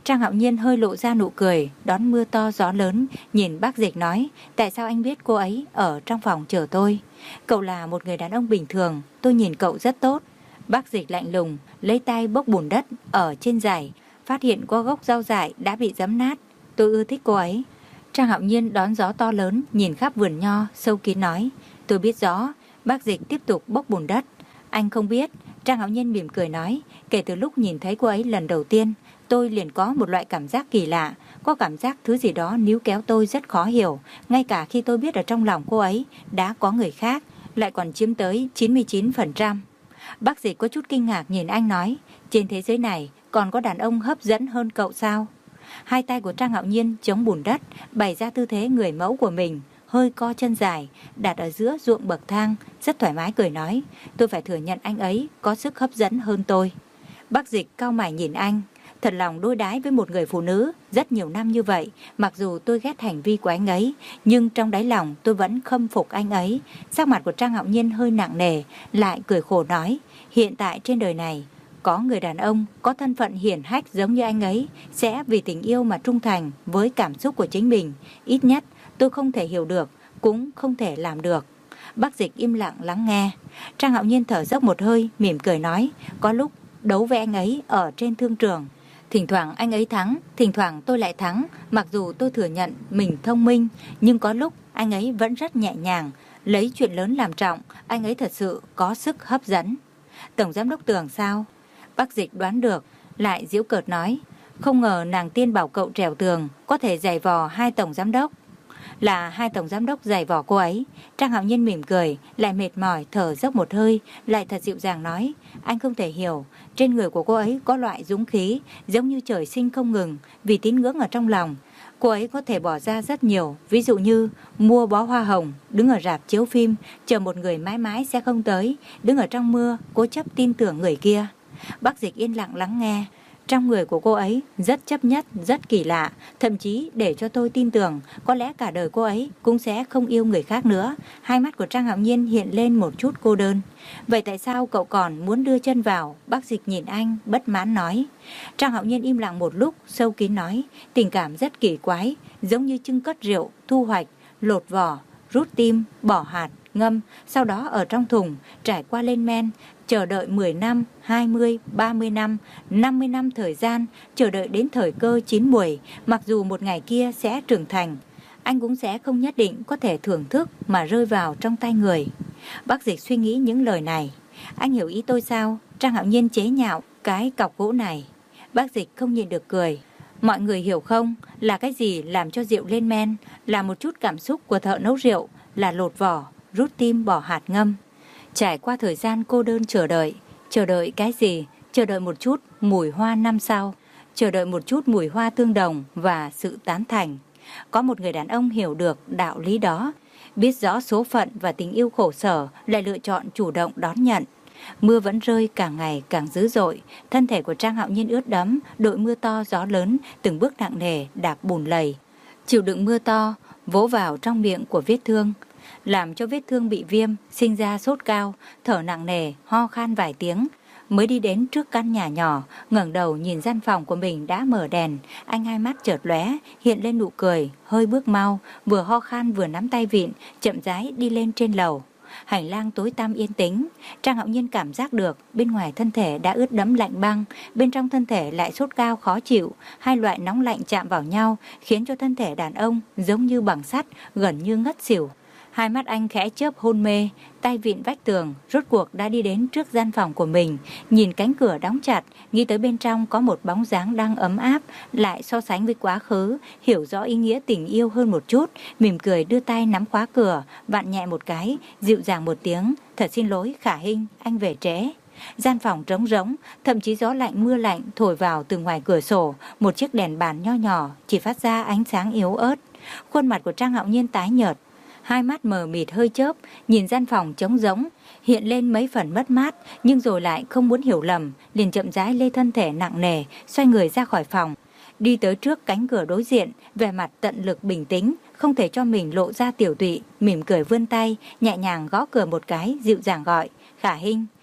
Trang Hạo Nhiên hơi lộ ra nụ cười, đón mưa to gió lớn, nhìn bác Dịch nói, tại sao anh biết cô ấy ở trong phòng chờ tôi? Cậu là một người đàn ông bình thường, tôi nhìn cậu rất tốt. Bác Dịch lạnh lùng, lấy tay bốc bùn đất ở trên giày, phát hiện có gốc rau dại đã bị giẫm nát. Tôi ưa thích cô ấy. Trang Hạo Nhiên đón gió to lớn, nhìn khắp vườn nho, sâu kín nói, tôi biết rõ. Bác Dịch tiếp tục bốc bùn đất. Anh không biết. Trang Hạo Nhiên mỉm cười nói, kể từ lúc nhìn thấy cô ấy lần đầu tiên, tôi liền có một loại cảm giác kỳ lạ, có cảm giác thứ gì đó níu kéo tôi rất khó hiểu, ngay cả khi tôi biết ở trong lòng cô ấy đã có người khác, lại còn chiếm tới chín mươi chín phần trăm. Bác Dịch có chút kinh ngạc nhìn anh nói, trên thế giới này còn có đàn ông hấp dẫn hơn cậu sao? Hai tay của Trang Hạo Nhiên chống bùn đất, bày ra tư thế người mẫu của mình, hơi co chân dài, đặt ở giữa ruộng bậc thang, rất thoải mái cười nói, tôi phải thừa nhận anh ấy có sức hấp dẫn hơn tôi. Bác Dịch cau mày nhìn anh, thật lòng đối đãi với một người phụ nữ rất nhiều năm như vậy, mặc dù tôi ghét hành vi của anh ấy, nhưng trong đáy lòng tôi vẫn khâm phục anh ấy. Sắc mặt của Trang Hạo Nhiên hơi nặng nề, lại cười khổ nói, hiện tại trên đời này, có người đàn ông có thân phận hiển hách giống như anh ấy sẽ vì tình yêu mà trung thành với cảm xúc của chính mình. Ít nhất tôi không thể hiểu được, cũng không thể làm được. Bác Dịch im lặng lắng nghe. Trang Hạo Nhiên thở dốc một hơi, mỉm cười nói, có lúc đấu với anh ấy ở trên thương trường, thỉnh thoảng anh ấy thắng, thỉnh thoảng tôi lại thắng. Mặc dù tôi thừa nhận mình thông minh, nhưng có lúc anh ấy vẫn rất nhẹ nhàng, lấy chuyện lớn làm trọng. Anh ấy thật sự có sức hấp dẫn. Tổng giám đốc Tường sao? Bác Dịch đoán được, lại giễu cợt nói, không ngờ nàng tiên bảo cậu trèo tường có thể giày vò hai tổng giám đốc. Là hai tổng giám đốc giày vò cô ấy. Trang Hạo Nhiên mỉm cười, lại mệt mỏi thở dốc một hơi, lại thật dịu dàng nói, anh không thể hiểu, trên người của cô ấy có loại dũng khí giống như trời sinh không ngừng, vì tín ngưỡng ở trong lòng. Cô ấy có thể bỏ ra rất nhiều, ví dụ như mua bó hoa hồng, đứng ở rạp chiếu phim chờ một người mãi mãi sẽ không tới, đứng ở trong mưa cố chấp tin tưởng người kia. Bác Dịch yên lặng lắng nghe. Trong người của cô ấy rất chấp nhất, rất kỳ lạ, thậm chí để cho tôi tin tưởng có lẽ cả đời cô ấy cũng sẽ không yêu người khác nữa. Hai mắt của Trang Hạo Nhiên hiện lên một chút cô đơn. Vậy tại sao cậu còn muốn đưa chân vào? Bác Dịch nhìn anh, bất mãn nói. Trang Hạo Nhiên im lặng một lúc, sâu kín nói, tình cảm rất kỳ quái, giống như chưng cất rượu, thu hoạch, lột vỏ, rút tim, bỏ hạt, ngâm, sau đó ở trong thùng, trải qua lên men, chờ đợi mười năm, hai mươi, ba mươi năm, năm mươi năm thời gian, chờ đợi đến thời cơ chín muồi. Mặc dù một ngày kia sẽ trưởng thành, anh cũng sẽ không nhất định có thể thưởng thức mà rơi vào trong tay người. Bác Dịch suy nghĩ những lời này. Anh hiểu ý tôi sao? Trang Hạo Nhiên chế nhạo cái cọc gỗ này. Bác Dịch không nhịn được cười. Mọi người hiểu không? Là cái gì làm cho rượu lên men? Là một chút cảm xúc của thợ nấu rượu, là lột vỏ, rút tim, bỏ hạt, ngâm. Trải qua thời gian cô đơn chờ đợi. Chờ đợi cái gì? Chờ đợi một chút mùi hoa năm sau. Chờ đợi một chút mùi hoa tương đồng và sự tán thành. Có một người đàn ông hiểu được đạo lý đó, biết rõ số phận và tình yêu khổ sở, lại lựa chọn chủ động đón nhận. Mưa vẫn rơi càng ngày càng dữ dội. Thân thể của Trang Hạo Nhiên ướt đẫm, đội mưa to gió lớn, từng bước nặng nề đạp bùn lầy. Chịu đựng mưa to, vỗ vào trong miệng của vết thương, làm cho vết thương bị viêm, sinh ra sốt cao, thở nặng nề, ho khan vài tiếng. Mới đi đến trước căn nhà nhỏ, ngẩng đầu nhìn gian phòng của mình đã mở đèn, anh hai mắt chợt lóe, hiện lên nụ cười, hơi bước mau, vừa ho khan vừa nắm tay vịn, chậm rãi đi lên trên lầu. Hành lang tối tăm yên tĩnh, Trang Hạo Nhiên cảm giác được bên ngoài thân thể đã ướt đẫm lạnh băng, bên trong thân thể lại sốt cao khó chịu, hai loại nóng lạnh chạm vào nhau, khiến cho thân thể đàn ông giống như bằng sắt, gần như ngất xỉu. Hai mắt anh khẽ chớp hôn mê, tay vịn vách tường, rốt cuộc đã đi đến trước gian phòng của mình, nhìn cánh cửa đóng chặt, nghĩ tới bên trong có một bóng dáng đang ấm áp, lại so sánh với quá khứ, hiểu rõ ý nghĩa tình yêu hơn một chút, mỉm cười đưa tay nắm khóa cửa, vặn nhẹ một cái, dịu dàng một tiếng, thật xin lỗi Khả Hinh, anh về trễ. Gian phòng trống rỗng, thậm chí gió lạnh mưa lạnh thổi vào từ ngoài cửa sổ, một chiếc đèn bàn nho nhỏ chỉ phát ra ánh sáng yếu ớt. Khuôn mặt của Trang Hạo Nhiên tái nhợt, hai mắt mờ mịt hơi chớp, nhìn gian phòng trống rỗng, hiện lên mấy phần mất mát, nhưng rồi lại không muốn hiểu lầm, liền chậm rãi lê thân thể nặng nề, xoay người ra khỏi phòng, đi tới trước cánh cửa đối diện, vẻ mặt tận lực bình tĩnh, không thể cho mình lộ ra tiểu tụy, mỉm cười vươn tay, nhẹ nhàng gõ cửa một cái, dịu dàng gọi, Khả Hinh.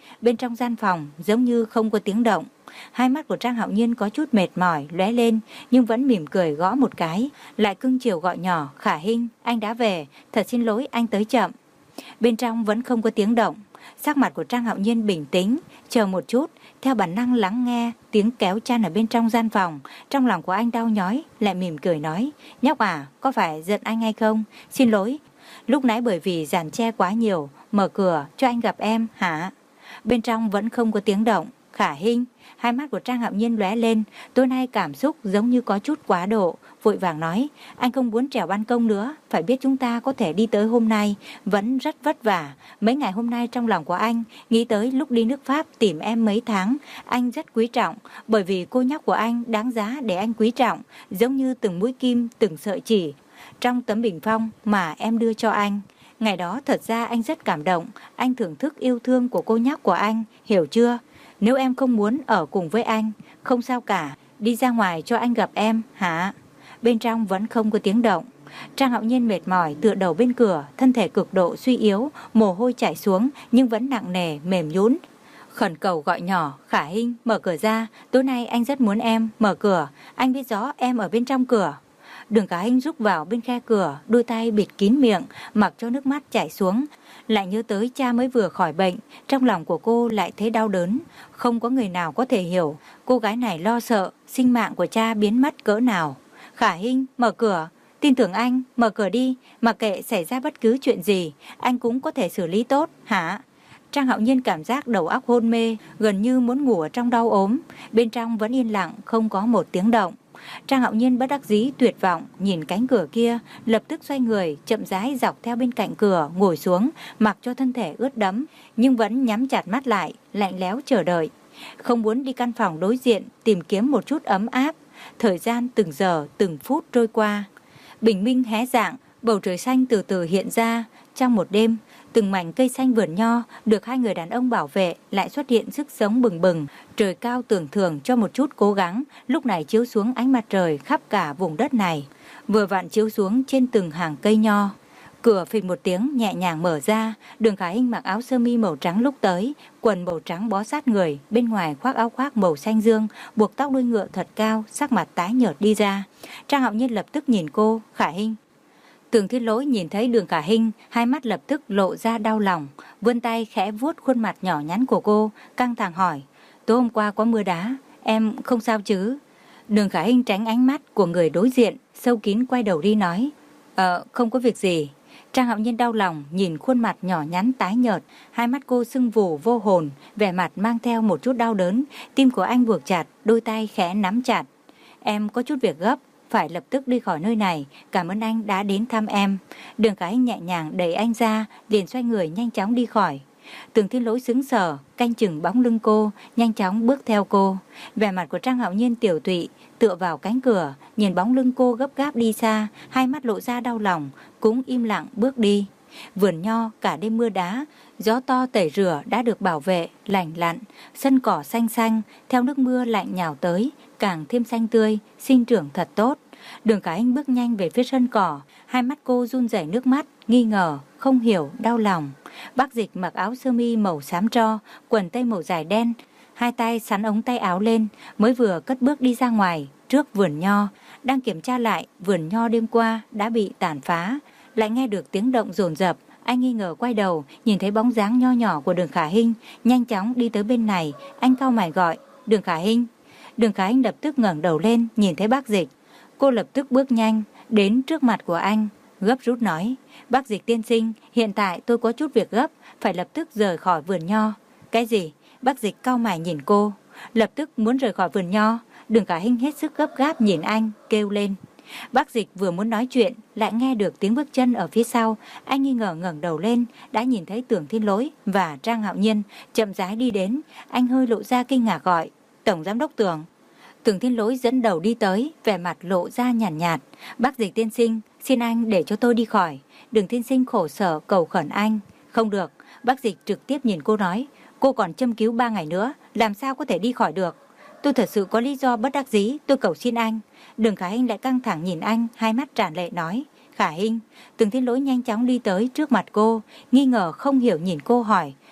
Bên trong gian phòng giống như không có tiếng động. Hai mắt của Trang Hạo Nhiên có chút mệt mỏi lóe lên, nhưng vẫn mỉm cười gõ một cái, lại cưng chiều gọi nhỏ: Khả Hinh, anh đã về, thật xin lỗi anh tới chậm. Bên trong vẫn không có tiếng động. Sắc mặt của Trang Hạo Nhiên bình tĩnh, chờ một chút, theo bản năng lắng nghe tiếng kéo chăn ở bên trong gian phòng. Trong lòng của anh đau nhói, lại mỉm cười nói: Nhóc à, có phải giận anh hay không? Xin lỗi, lúc nãy bởi vì dàn che quá nhiều, mở cửa cho anh gặp em hả? Bên trong vẫn không có tiếng động. Khả Hinh, hai mắt của Trang Hạo Nhiên lóe lên, tối nay cảm xúc giống như có chút quá độ, vội vàng nói: Anh không muốn trèo ban công nữa, phải biết chúng ta có thể đi tới hôm nay vẫn rất vất vả. Mấy ngày hôm nay trong lòng của anh nghĩ tới lúc đi nước Pháp tìm em mấy tháng, anh rất quý trọng, bởi vì cô nhóc của anh đáng giá để anh quý trọng, giống như từng mũi kim, từng sợi chỉ trong tấm bình phong mà em đưa cho anh. Ngày đó thật ra anh rất cảm động, anh thưởng thức yêu thương của cô nhóc của anh, hiểu chưa? Nếu em không muốn ở cùng với anh, không sao cả, đi ra ngoài cho anh gặp em, hả? Bên trong vẫn không có tiếng động. Trang Hạo Nhiên mệt mỏi tựa đầu bên cửa, thân thể cực độ suy yếu, mồ hôi chảy xuống nhưng vẫn nặng nề, mềm nhũn. Khẩn cầu gọi nhỏ: Khả Hinh, mở cửa ra, tối nay anh rất muốn em, mở cửa, anh biết rõ em ở bên trong cửa. Đường Khả Hinh rúc vào bên khe cửa, đôi tay bịt kín miệng, mặc cho nước mắt chảy xuống. Lại nhớ tới cha mới vừa khỏi bệnh, trong lòng của cô lại thấy đau đớn. Không có người nào có thể hiểu cô gái này lo sợ sinh mạng của cha biến mất cỡ nào. Khả Hinh, mở cửa, tin tưởng anh, mở cửa đi, mặc kệ xảy ra bất cứ chuyện gì, anh cũng có thể xử lý tốt, hả? Trang Hạo Nhiên cảm giác đầu óc hôn mê, gần như muốn ngủ ở trong đau ốm. Bên trong vẫn yên lặng, không có một tiếng động. Trang Hạo Nhiên bất đắc dĩ tuyệt vọng nhìn cánh cửa kia, lập tức xoay người chậm rãi dọc theo bên cạnh cửa ngồi xuống, mặc cho thân thể ướt đẫm nhưng vẫn nhắm chặt mắt lại, lạnh lẽo chờ đợi. Không muốn đi căn phòng đối diện tìm kiếm một chút ấm áp. Thời gian từng giờ từng phút trôi qua, bình minh hé rạng, bầu trời xanh từ từ hiện ra. Trong một đêm, từng mảnh cây xanh vườn nho được hai người đàn ông bảo vệ lại xuất hiện sức sống bừng bừng. Trời cao tưởng thưởng cho một chút cố gắng, lúc này chiếu xuống ánh mặt trời khắp cả vùng đất này, vừa vặn chiếu xuống trên từng hàng cây nho. Cửa phịch một tiếng nhẹ nhàng mở ra, Đường Khả Hinh mặc áo sơ mi màu trắng lúc tới, quần màu trắng bó sát người, bên ngoài khoác áo khoác màu xanh dương, buộc tóc đuôi ngựa thật cao, sắc mặt tái nhợt đi ra. Trang Hạo Nhiên lập tức nhìn cô: Khả Hinh. Tường Thiên Lỗi nhìn thấy Đường Khả Hinh, hai mắt lập tức lộ ra đau lòng, vươn tay khẽ vuốt khuôn mặt nhỏ nhắn của cô, căng thẳng hỏi: Tối hôm qua có mưa đá, em không sao chứ? Đường Khả Hinh tránh ánh mắt của người đối diện, sâu kín quay đầu đi nói: Ờ, không có việc gì. Trang Hạo Nhiên đau lòng nhìn khuôn mặt nhỏ nhắn tái nhợt, hai mắt cô sưng vù vô hồn, vẻ mặt mang theo một chút đau đớn. Tim của anh buộc chặt, đôi tay khẽ nắm chặt. Em có chút việc gấp, phải lập tức đi khỏi nơi này, cảm ơn anh đã đến thăm em. Đường Khả Hinh nhẹ nhàng đẩy anh ra, liền xoay người nhanh chóng đi khỏi. Tường Thiên Lỗi sững sờ, canh chừng bóng lưng cô, nhanh chóng bước theo cô. Vẻ mặt của Trang Hạo Nhiên tiểu tụy, tựa vào cánh cửa, nhìn bóng lưng cô gấp gáp đi xa, hai mắt lộ ra đau lòng, cũng im lặng bước đi. Vườn nho cả đêm mưa đá, gió to tẩy rửa đã được bảo vệ, lành lặn, sân cỏ xanh xanh, theo nước mưa lạnh nhào tới, càng thêm xanh tươi, sinh trưởng thật tốt. Đường Khả Hinh bước nhanh về phía sân cỏ, hai mắt cô run rẩy nước mắt, nghi ngờ, không hiểu, đau lòng. Bác Dịch mặc áo sơ mi màu xám tro, quần tây màu dài đen, hai tay sắn ống tay áo lên, mới vừa cất bước đi ra ngoài, trước vườn nho, đang kiểm tra lại vườn nho đêm qua đã bị tàn phá, lại nghe được tiếng động dồn dập. Anh nghi ngờ quay đầu, nhìn thấy bóng dáng nho nhỏ của Đường Khả Hinh, nhanh chóng đi tới bên này, anh cau mày gọi: Đường Khả Hinh. Đường Khả Hinh lập tức ngẩng đầu lên, nhìn thấy bác Dịch. Cô lập tức bước nhanh đến trước mặt của anh, gấp rút nói: Bác Dịch tiên sinh, hiện tại tôi có chút việc gấp, phải lập tức rời khỏi vườn nho. Cái gì? Bác Dịch cau mày nhìn cô. Lập tức muốn rời khỏi vườn nho? Đường Khả Hinh hết sức gấp gáp nhìn anh, kêu lên. Bác Dịch vừa muốn nói chuyện, lại nghe được tiếng bước chân ở phía sau. Anh nghi ngờ ngẩng đầu lên, đã nhìn thấy Tưởng Thiên Lỗi và Trang Hạo Nhiên chậm rãi đi đến. Anh hơi lộ ra kinh ngạc gọi: Tổng giám đốc Tưởng. Tưởng Thiên Lỗi dẫn đầu đi tới, vẻ mặt lộ ra nhàn nhạt, nhạt. Bác Dịch tiên sinh, xin anh để cho tôi đi khỏi. Đường tiên sinh khổ sở cầu khẩn anh. Không được. Bác Dịch trực tiếp nhìn cô nói: Cô còn châm cứu ba ngày nữa, làm sao có thể đi khỏi được? Tôi thật sự có lý do bất đắc dĩ, tôi cầu xin anh. Đường Khả Hinh lại căng thẳng nhìn anh, hai mắt tràn lệ nói: Khả Hinh. Tưởng Thiên Lỗi nhanh chóng đi tới trước mặt cô, nghi ngờ không hiểu nhìn cô hỏi: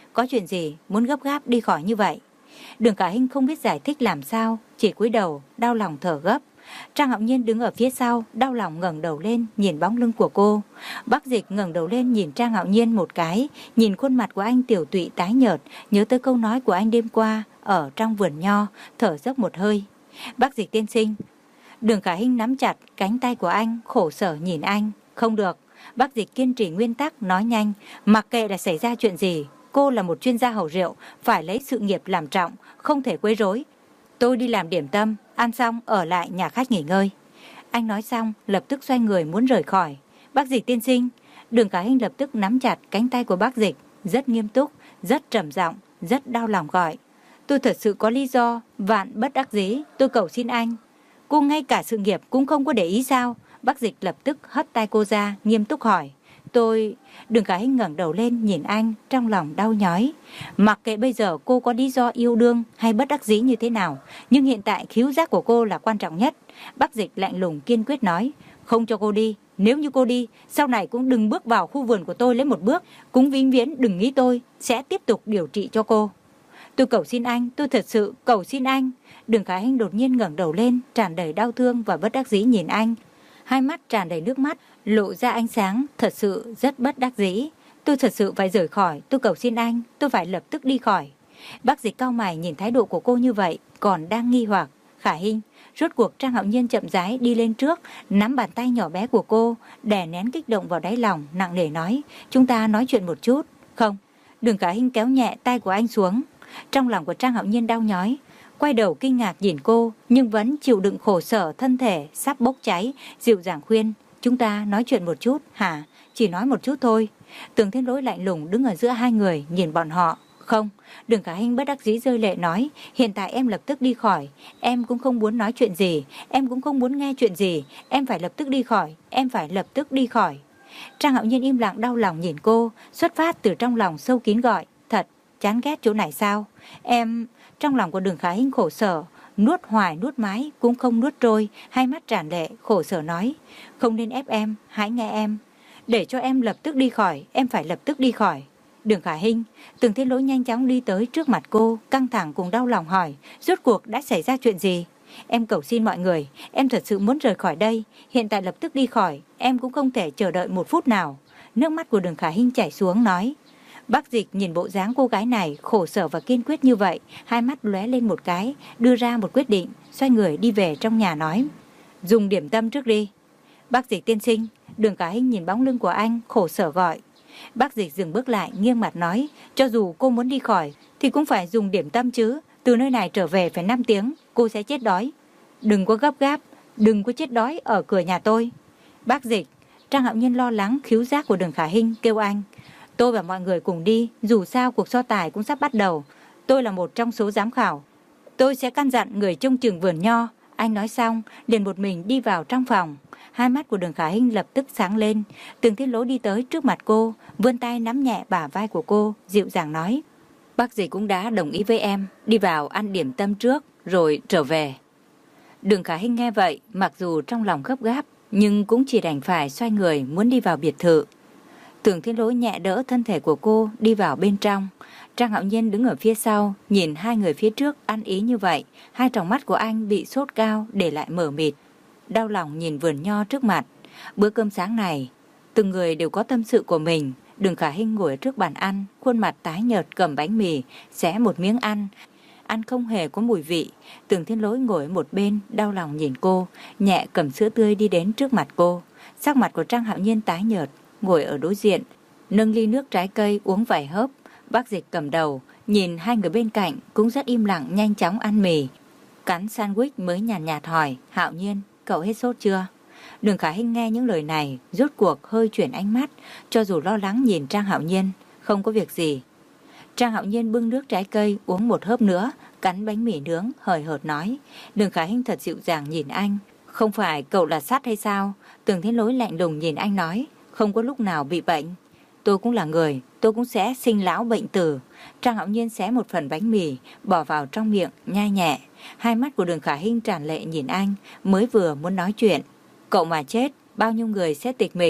có chuyện gì muốn gấp gáp đi khỏi như vậy? Đường Khả Hinh không biết giải thích làm sao, chỉ cúi đầu, đau lòng thở gấp. Trang Hạo Nhiên đứng ở phía sau, đau lòng ngẩng đầu lên nhìn bóng lưng của cô. Bác Dịch ngẩng đầu lên nhìn Trang Hạo Nhiên một cái, nhìn khuôn mặt của anh tiểu tụy tái nhợt, nhớ tới câu nói của anh đêm qua ở trong vườn nho, thở dốc một hơi. Bác Dịch tiên sinh. Đường Khả Hinh nắm chặt cánh tay của anh, khổ sở nhìn anh. Không được. Bác Dịch kiên trì nguyên tắc, nói nhanh, mặc kệ là xảy ra chuyện gì, cô là một chuyên gia hầu rượu, phải lấy sự nghiệp làm trọng, không thể quấy rối. Tôi đi làm điểm tâm, ăn xong ở lại nhà khách nghỉ ngơi. Anh nói xong, lập tức xoay người muốn rời khỏi. Bác Dịch tiên sinh. Đường Khả Hinh lập tức nắm chặt cánh tay của bác Dịch, rất nghiêm túc, rất trầm giọng, rất đau lòng gọi. Tôi thật sự có lý do, vạn bất đắc dĩ, tôi cầu xin anh. Cô ngay cả sự nghiệp cũng không có để ý sao? Bác Dịch lập tức hất tay cô ra, nghiêm túc hỏi. Tôi... Đường Khả Hinh ngẩng đầu lên nhìn anh, trong lòng đau nhói. Mặc kệ bây giờ cô có lý do yêu đương hay bất đắc dĩ như thế nào, nhưng hiện tại khứu giác của cô là quan trọng nhất. Bác Dịch lạnh lùng kiên quyết nói. Không cho cô đi. Nếu như cô đi, sau này cũng đừng bước vào khu vườn của tôi lấy một bước. Cũng vĩnh viễn đừng nghĩ tôi sẽ tiếp tục điều trị cho cô. Tôi cầu xin anh, tôi thật sự cầu xin anh. Đường Khả Hinh đột nhiên ngẩng đầu lên, tràn đầy đau thương và bất đắc dĩ nhìn anh. Hai mắt tràn đầy nước mắt, lộ ra ánh sáng, thật sự rất bất đắc dĩ. Tôi thật sự phải rời khỏi, tôi cầu xin anh, tôi phải lập tức đi khỏi. Bác Dịch cau mày nhìn thái độ của cô như vậy, còn đang nghi hoặc. Khả Hinh, rốt cuộc Trang Hạo Nhiên chậm rãi đi lên trước, nắm bàn tay nhỏ bé của cô, đè nén kích động vào đáy lòng, nặng nề nói, chúng ta nói chuyện một chút. Không. Đường Khả Hinh kéo nhẹ tay của anh xuống. Trong lòng của Trang Hạo Nhiên đau nhói, quay đầu kinh ngạc nhìn cô, nhưng vẫn chịu đựng khổ sở thân thể sắp bốc cháy, dịu dàng khuyên, chúng ta nói chuyện một chút, hả? Chỉ nói một chút thôi. Tường Thiên Lỗi lạnh lùng đứng ở giữa hai người, nhìn bọn họ. Không. Đường Khả Hinh bất đắc dĩ rơi lệ nói, hiện tại em lập tức đi khỏi, em cũng không muốn nói chuyện gì, em cũng không muốn nghe chuyện gì, em phải lập tức đi khỏi, em phải lập tức đi khỏi. Trang Hạo Nhiên im lặng đau lòng nhìn cô, xuất phát từ trong lòng sâu kín gọi, thật, chán ghét chỗ này sao? Em... Trong lòng của Đường Khả Hinh khổ sở, nuốt hoài nuốt mãi cũng không nuốt trôi, hai mắt tràn lệ, khổ sở nói, không nên ép em, hãy nghe em. Để cho em lập tức đi khỏi, em phải lập tức đi khỏi. Đường Khả Hinh, Tường Thiên Lỗi nhanh chóng đi tới trước mặt cô, căng thẳng cùng đau lòng hỏi, rốt cuộc đã xảy ra chuyện gì? Em cầu xin mọi người, em thật sự muốn rời khỏi đây, hiện tại lập tức đi khỏi, em cũng không thể chờ đợi một phút nào. Nước mắt của Đường Khả Hinh chảy xuống nói. Bác Dịch nhìn bộ dáng cô gái này khổ sở và kiên quyết như vậy, hai mắt lóe lên một cái, đưa ra một quyết định, xoay người đi về trong nhà nói, dùng điểm tâm trước đi. Bác Dịch tiên sinh. Đường Khả Hinh nhìn bóng lưng của anh, khổ sở gọi. Bác Dịch dừng bước lại, nghiêng mặt nói, cho dù cô muốn đi khỏi thì cũng phải dùng điểm tâm chứ, từ nơi này trở về phải năm tiếng, cô sẽ chết đói. Đừng có gấp gáp, đừng có chết đói ở cửa nhà tôi. Bác Dịch. Trang Hạo Nhiên lo lắng khứu giác của Đường Khả Hinh, kêu anh, tôi và mọi người cùng đi, dù sao cuộc so tài cũng sắp bắt đầu. Tôi là một trong số giám khảo. Tôi sẽ căn dặn người trông chừng vườn nho. Anh nói xong, liền một mình đi vào trong phòng. Hai mắt của Đường Khả Hinh lập tức sáng lên. Tường Thiên Lỗi đi tới trước mặt cô, vươn tay nắm nhẹ bả vai của cô, dịu dàng nói, bác Dịch cũng đã đồng ý với em, đi vào ăn điểm tâm trước, rồi trở về. Đường Khả Hinh nghe vậy, mặc dù trong lòng gấp gáp, nhưng cũng chỉ đành phải xoay người muốn đi vào biệt thự. Tường Thiên Lỗi nhẹ đỡ thân thể của cô đi vào bên trong. Trang Hạo Nhiên đứng ở phía sau, nhìn hai người phía trước ăn ý như vậy, hai tròng mắt của anh bị sốt cao để lại mờ mịt, đau lòng nhìn vườn nho trước mặt. Bữa cơm sáng này, từng người đều có tâm sự của mình. Đường Khả Hinh ngồi ở trước bàn ăn, khuôn mặt tái nhợt cầm bánh mì, xé một miếng ăn, ăn không hề có mùi vị. Tường Thiên Lỗi ngồi ở một bên, đau lòng nhìn cô, nhẹ cầm sữa tươi đi đến trước mặt cô. Sắc mặt của Trang Hạo Nhiên tái nhợt, ngồi ở đối diện, nâng ly nước trái cây uống vài hớp. Bác Dịch cầm đầu, nhìn hai người bên cạnh cũng rất im lặng, nhanh chóng ăn mì. Cắn sandwich mới nhàn nhạt, nhạt hỏi, Hạo Nhiên, cậu hết sốt chưa? Đường Khả Hinh nghe những lời này, rốt cuộc hơi chuyển ánh mắt, cho dù lo lắng nhìn Trang Hạo Nhiên, không có việc gì. Trang Hạo Nhiên bưng nước trái cây uống một hớp nữa, cắn bánh mì nướng, hời hợt nói. Đường Khả Hinh thật dịu dàng nhìn anh, không phải cậu là sắt hay sao? Tường Thiên Lỗi lạnh lùng nhìn anh nói, không có lúc nào bị bệnh. Tôi cũng là người, tôi cũng sẽ sinh lão bệnh tử. Trang Hạo Nhiên xé một phần bánh mì, bỏ vào trong miệng, nhai nhẹ. Hai mắt của Đường Khả Hinh tràn lệ nhìn anh, mới vừa muốn nói chuyện. Cậu mà chết, bao nhiêu người sẽ tịch mịch.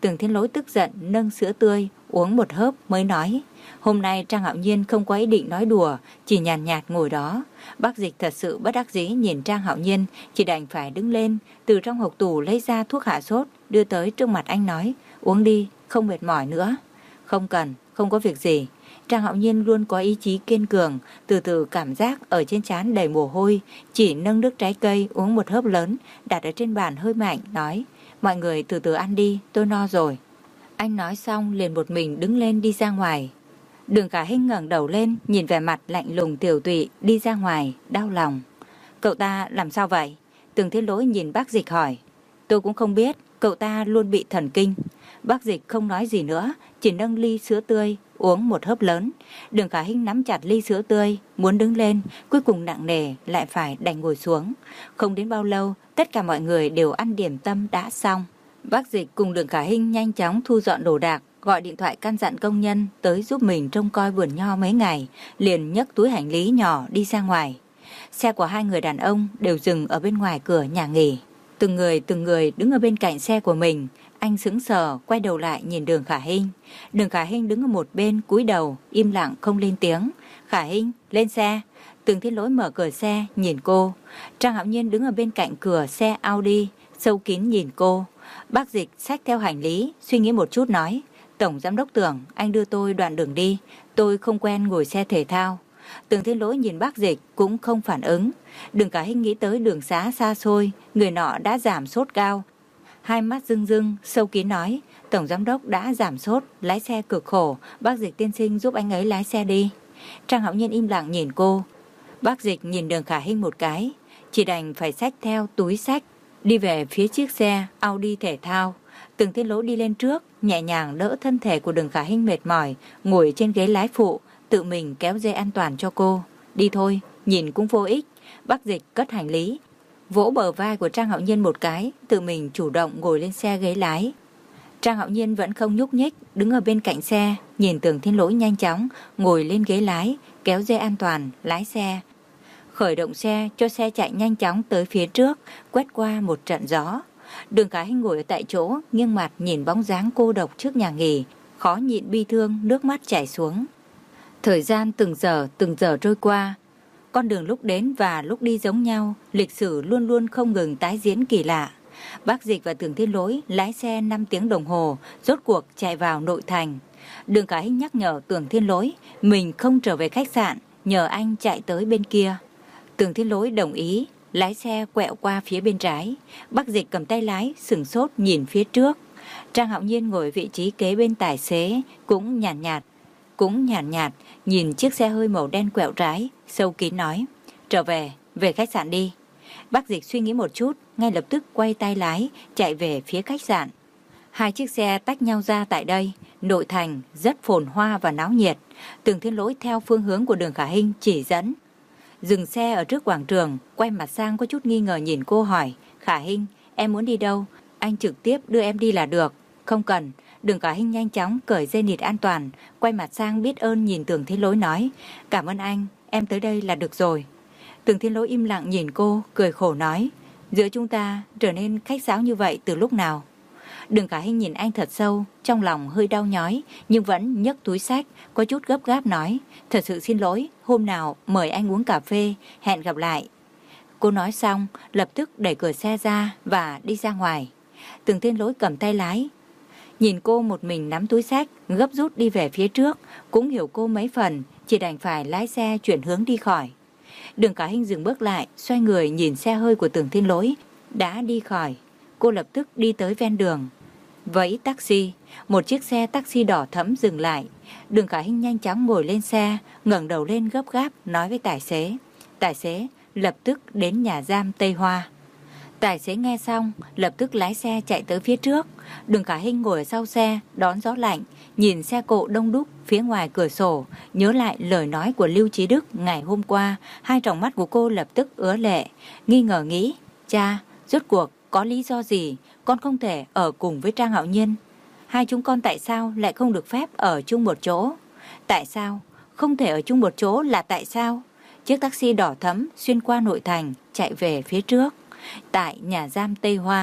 Tưởng Thiên Lỗi tức giận nâng sữa tươi uống một hớp mới nói. Hôm nay Trang Hạo Nhiên không có ý định nói đùa, chỉ nhàn nhạt, nhạt ngồi đó. Bác Dịch thật sự bất đắc dĩ nhìn Trang Hạo Nhiên, chỉ đành phải đứng lên, từ trong hộp tủ lấy ra thuốc hạ sốt, đưa tới trước mặt anh nói, uống đi, không mệt mỏi nữa. Không cần, không có việc gì. Trang Hạo Nhiên luôn có ý chí kiên cường, từ từ cảm giác ở trên trán đầy mồ hôi, chỉ nâng nước trái cây uống một hớp lớn, đặt ở trên bàn hơi mạnh, nói, mọi người từ từ ăn đi, tôi no rồi. Anh nói xong liền một mình đứng lên đi ra ngoài. Đường Khả Hinh ngẩng đầu lên, nhìn vẻ mặt lạnh lùng tiểu tụy đi ra ngoài, đau lòng. Cậu ta làm sao vậy? Tưởng Thiên Lỗi nhìn bác Dịch hỏi. Tôi cũng không biết, cậu ta luôn bị thần kinh. Bác Dịch không nói gì nữa, chỉ nâng ly sữa tươi uống một hớp lớn. Đường Khả Hinh nắm chặt ly sữa tươi, muốn đứng lên, cuối cùng nặng nề lại phải đành ngồi xuống. Không đến bao lâu, tất cả mọi người đều ăn điểm tâm đã xong. Bác Dịch cùng Đường Khả Hinh nhanh chóng thu dọn đồ đạc, gọi điện thoại căn dặn công nhân tới giúp mình trông coi vườn nho mấy ngày, liền nhấc túi hành lý nhỏ đi ra ngoài. Xe của hai người đàn ông đều dừng ở bên ngoài cửa nhà nghỉ. Từng người từng người đứng ở bên cạnh xe của mình. Anh sững sờ quay đầu lại nhìn Đường Khả Hinh. Đường Khả Hinh đứng ở một bên cúi đầu im lặng không lên tiếng. Khả Hinh lên xe. Tưởng Thiên Lỗi mở cửa xe nhìn cô. Trang Hạo Nhiên đứng ở bên cạnh cửa xe Audi sâu kín nhìn cô. Bác Dịch xách theo hành lý suy nghĩ một chút nói, Tổng Giám đốc Tưởng, anh đưa tôi đoạn đường đi, tôi không quen ngồi xe thể thao. Tưởng Thiên Lỗi nhìn bác Dịch cũng không phản ứng. Đường Khả Hinh nghĩ tới đường xá xa xôi, người nọ đã giảm sốt cao. Hai mắt rưng rưng, sâu kín nói, Tổng Giám đốc đã giảm sốt, lái xe cực khổ, bác Dịch tiên sinh giúp anh ấy lái xe đi. Trang Hạo Nhiên im lặng nhìn cô. Bác Dịch nhìn Đường Khả Hinh một cái, chỉ đành phải xách theo túi xách, đi về phía chiếc xe Audi thể thao. Tưởng Thiên Lỗi đi lên trước, nhẹ nhàng đỡ thân thể của Đường Khả Hinh mệt mỏi, ngồi trên ghế lái phụ, tự mình kéo dây an toàn cho cô. Đi thôi, nhìn cũng vô ích. Bác Dịch cất hành lý, vỗ bờ vai của Trang Hạo Nhiên một cái, tự mình chủ động ngồi lên xe ghế lái. Trang Hạo Nhiên vẫn không nhúc nhích, đứng ở bên cạnh xe, nhìn Tưởng Thiên Lỗi nhanh chóng ngồi lên ghế lái, kéo dây an toàn, lái xe. Khởi động xe cho xe chạy nhanh chóng tới phía trước, quét qua một trận gió. Đường Khả Hinh ngồi ở tại chỗ, nghiêng mặt nhìn bóng dáng cô độc trước nhà nghỉ, khó nhịn bi thương, nước mắt chảy xuống. Thời gian từng giờ từng giờ trôi qua, con đường lúc đến và lúc đi giống nhau, lịch sử luôn luôn không ngừng tái diễn kỳ lạ. Bác Dịch và Tưởng Thiên Lỗi lái xe năm tiếng đồng hồ, rốt cuộc chạy vào nội thành. Đường Khả Hinh nhắc nhở Tưởng Thiên Lỗi mình không trở về khách sạn, nhờ anh chạy tới bên kia. Tưởng Thiên Lỗi đồng ý, lái xe quẹo qua phía bên trái. Bác Dịch cầm tay lái, sửng sốt nhìn phía trước. Trang Hạo Nhiên ngồi vị trí kế bên tài xế, cũng nhàn nhạt, nhạt, cũng nhàn nhạt, nhạt, nhìn chiếc xe hơi màu đen quẹo trái, sâu kín nói, trở về, về khách sạn đi. Bác Dịch suy nghĩ một chút, ngay lập tức quay tay lái, chạy về phía khách sạn. Hai chiếc xe tách nhau ra tại đây, nội thành rất phồn hoa và náo nhiệt. Tưởng Thiên Lỗi theo phương hướng của Đường Khả Hinh chỉ dẫn. Dừng xe ở trước quảng trường, quay mặt sang có chút nghi ngờ nhìn cô hỏi, Khả Hinh, em muốn đi đâu? Anh trực tiếp đưa em đi là được. Không cần. Đường Khả Hinh nhanh chóng cởi dây nịt an toàn, quay mặt sang biết ơn nhìn Tưởng Thiên Lỗi nói, cảm ơn anh, em tới đây là được rồi. Tưởng Thiên Lỗi im lặng nhìn cô, cười khổ nói, giữa chúng ta trở nên khách sáo như vậy từ lúc nào? Đường Khả Hinh nhìn anh thật sâu, trong lòng hơi đau nhói, nhưng vẫn nhấc túi xách, có chút gấp gáp nói, thật sự xin lỗi, hôm nào mời anh uống cà phê, hẹn gặp lại. Cô nói xong, lập tức đẩy cửa xe ra và đi ra ngoài. Tưởng Thiên Lỗi cầm tay lái, nhìn cô một mình nắm túi xách, gấp rút đi về phía trước, cũng hiểu cô mấy phần, chỉ đành phải lái xe chuyển hướng đi khỏi. Đường Khả Hinh dừng bước lại, xoay người nhìn xe hơi của Tưởng Thiên Lỗi đã đi khỏi. Cô lập tức đi tới ven đường, vẫy taxi. Một chiếc xe taxi đỏ thẫm dừng lại. Đường Khả Hinh nhanh chóng ngồi lên xe, ngẩng đầu lên gấp gáp nói với tài xế. Tài xế lập tức đến nhà giam Tây Hoa. Tài xế nghe xong, lập tức lái xe chạy tới phía trước. Đường Khả Hinh ngồi ở sau xe, đón gió lạnh, nhìn xe cộ đông đúc phía ngoài cửa sổ, nhớ lại lời nói của Lưu Chí Đức ngày hôm qua. Hai tròng mắt của cô lập tức ứa lệ, nghi ngờ nghĩ, cha, rốt cuộc có lý do gì con không thể ở cùng với Trang Hạo Nhiên? Hai chúng con tại sao lại không được phép ở chung một chỗ? Tại sao không thể ở chung một chỗ là tại sao? Chiếc taxi đỏ thẫm xuyên qua nội thành chạy về phía trước. Tại nhà giam Tây Hoa,